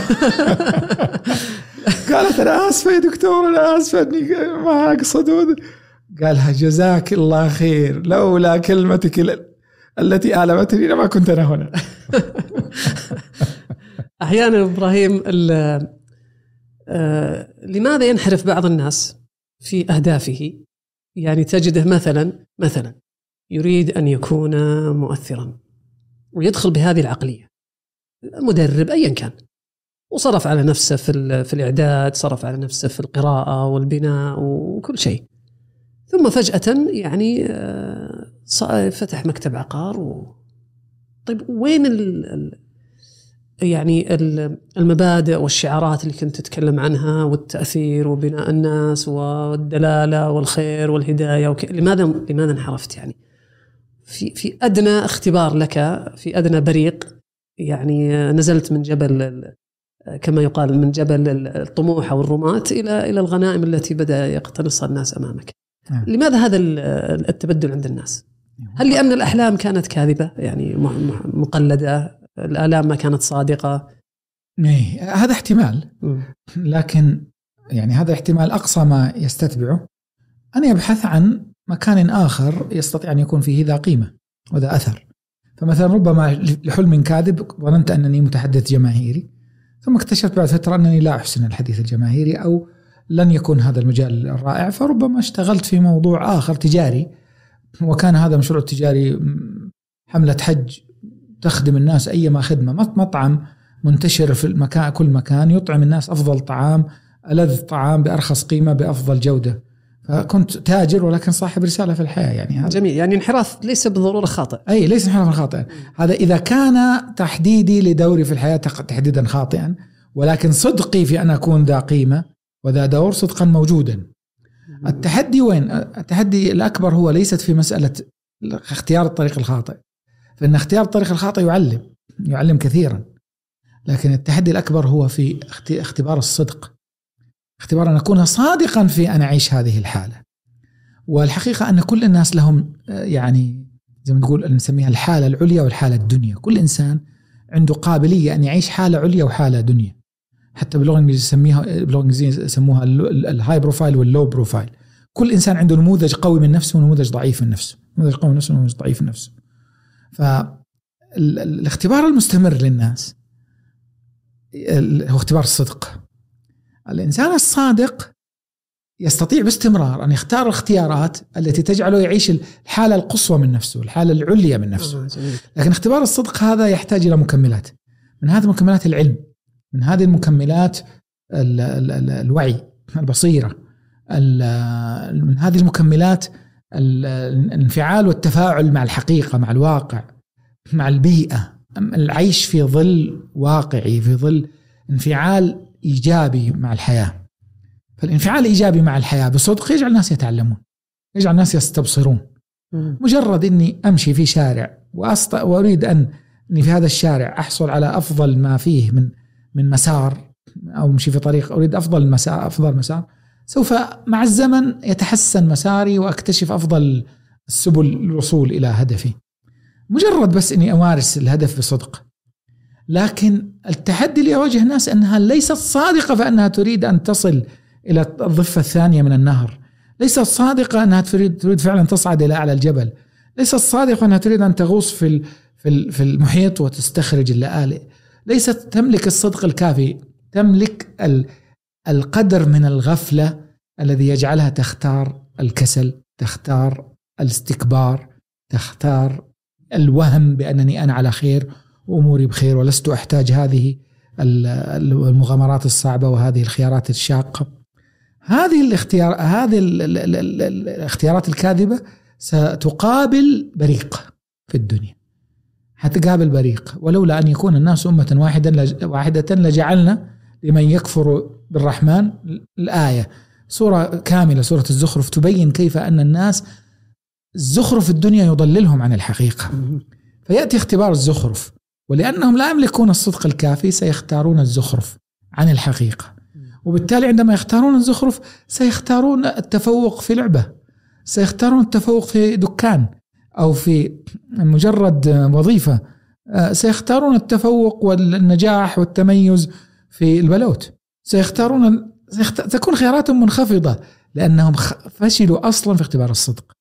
قالت أنا آسفة يا دكتور، أنا آسفة أني ما أقصد. قالها جزاك الله خير، لولا كلمتك التي آلمتني لما كنت أنا هنا. أحيانا إبراهيم آه لماذا ينحرف بعض الناس في أهدافه؟ يعني تجده مثلا مثلا يريد أن يكون مؤثرا ويدخل بهذه العقلية، مدرب أيا كان، وصرف على نفسه في في الإعداد، صرف على نفسه في القراءة والبناء وكل شيء، ثم فجأة يعني فتح مكتب عقار و... طيب وين ال... يعني المبادئ والشعارات اللي كنت تتكلم عنها والتأثير وبناء الناس والدلالة والخير والهداية وك... لماذا لماذا انحرفت؟ يعني في في أدنى اختبار لك، في أدنى بريق، يعني نزلت من جبل كما يقال من جبل الطموح أو الرماة إلى إلى الغنائم التي بدأ يقتنصها الناس أمامك. نعم. لماذا هذا التبدل عند الناس؟ هل لأن الأحلام كانت كاذبة يعني مقلدة، الآلام ما كانت صادقة؟ إيه هذا احتمال، لكن يعني هذا احتمال أقصى ما يستتبعه أن يبحث عن مكان آخر يستطيع أن يكون فيه ذا قيمة وذا أثر. فمثلا ربما لحلم كاذب ظننت أنني متحدث جماهيري، ثم اكتشفت بعد فترة أنني لا أحسن الحديث الجماهيري أو لن يكون هذا المجال الرائع، فربما اشتغلت في موضوع آخر تجاري، وكان هذا مشروع تجاري حملة حج تخدم الناس أيما خدمة، مطعم منتشر في المكان، كل مكان يطعم الناس أفضل طعام، ألذ طعام بأرخص قيمة بأفضل جودة. فكنت تاجر ولكن صاحب رسالة في الحياة. يعني هذا جميل، يعني انحراف ليس بالضرورة خاطئ. أي ليس انحراف خاطئ، هذا إذا كان تحديدي لدوري في الحياة تحديدا خاطئا، ولكن صدقي في أن أكون ذا قيمة وذا دور صدقا موجودا. التحدي وين؟ التحدي الأكبر هو ليست في مسألة اختيار الطريق الخاطئ، فإن اختيار الطريق الخاطئ يعلم يعلم كثيرا، لكن التحدي الأكبر هو في اختبار الصدق، اختبار أن أكون صادقا في أن أعيش هذه الحالة. والحقيقة أن كل الناس لهم يعني زي ما نقول نسميها الحالة العليا والحالة الدنيا. كل إنسان عنده قابلية أن يعيش حالة عليا وحالة دنيا. حتى باللغة الإنجليزية يسميها باللغة الإنجليزية يسموها الهاي بروفايل واللو بروفايل. كل إنسان عنده نموذج قوي من نفسه ونموذج ضعيف من نفسه، نموذج قوي من نفسه ونموذج ضعيف من نفسه. فالاختبار المستمر للناس هو اختبار الصدق. الإنسان الصادق يستطيع باستمرار أن يختار الاختيارات التي تجعله يعيش الحالة القصوى من نفسه، الحالة العليا من نفسه. لكن اختبار الصدق هذا يحتاج إلى مكملات، من هذه المكملات العلم، من هذه المكملات ال ال ال الوعي، البصيرة، من هذه المكملات الانفعال والتفاعل مع الحقيقة، مع الواقع، مع البيئة، العيش في ظل واقعي، في ظل انفعال إيجابي مع الحياة. فالانفعال الإيجابي مع الحياة بصدق يجعل الناس يتعلمون، يجعل الناس يستبصرون. مجرد إني أمشي في شارع وأست... وأريد أن إني في هذا الشارع أحصل على أفضل ما فيه من من مسار، أو أمشي في طريق أريد أفضل مسار أفضل مسار، سوف مع الزمن يتحسن مساري وأكتشف أفضل السبل للوصول إلى هدفي، مجرد بس إني أمارس الهدف بصدق. لكن التحدي اللي يواجه الناس أنها ليست صادقة، فأنها تريد أن تصل إلى الضفة الثانية من النهر، ليست صادقة أنها تريد تريد فعلا تصعد إلى أعلى الجبل، ليست صادقة أنها تريد أن تغوص في في في المحيط وتستخرج اللآلئ، ليست تملك الصدق الكافي، تملك القدر من الغفلة الذي يجعلها تختار الكسل، تختار الاستكبار، تختار الوهم بأنني أنا على خير وأموري بخير ولست أحتاج هذه المغامرات الصعبة وهذه الخيارات الشاقة. هذه الاختيار هذه الاختيارات الكاذبة ستقابل بريق في الدنيا، حتقابل بريق. ولولا أن يكون الناس أمة واحدة واحدة لجعلنا لمن يكفر بالرحمن الآية، سورة كاملة، سورة الزخرف، تبين كيف أن الناس الزخرف الدنيا يضللهم عن الحقيقة. فيأتي اختبار الزخرف، ولأنهم لا يملكون الصدق الكافي سيختارون الزخرف عن الحقيقة، وبالتالي عندما يختارون الزخرف سيختارون التفوق في لعبة، سيختارون التفوق في دكان أو في مجرد وظيفة، سيختارون التفوق والنجاح والتميز في البلوت، سيختارون سيخت... تكون خياراتهم منخفضة لأنهم فشلوا أصلا في اختبار الصدق.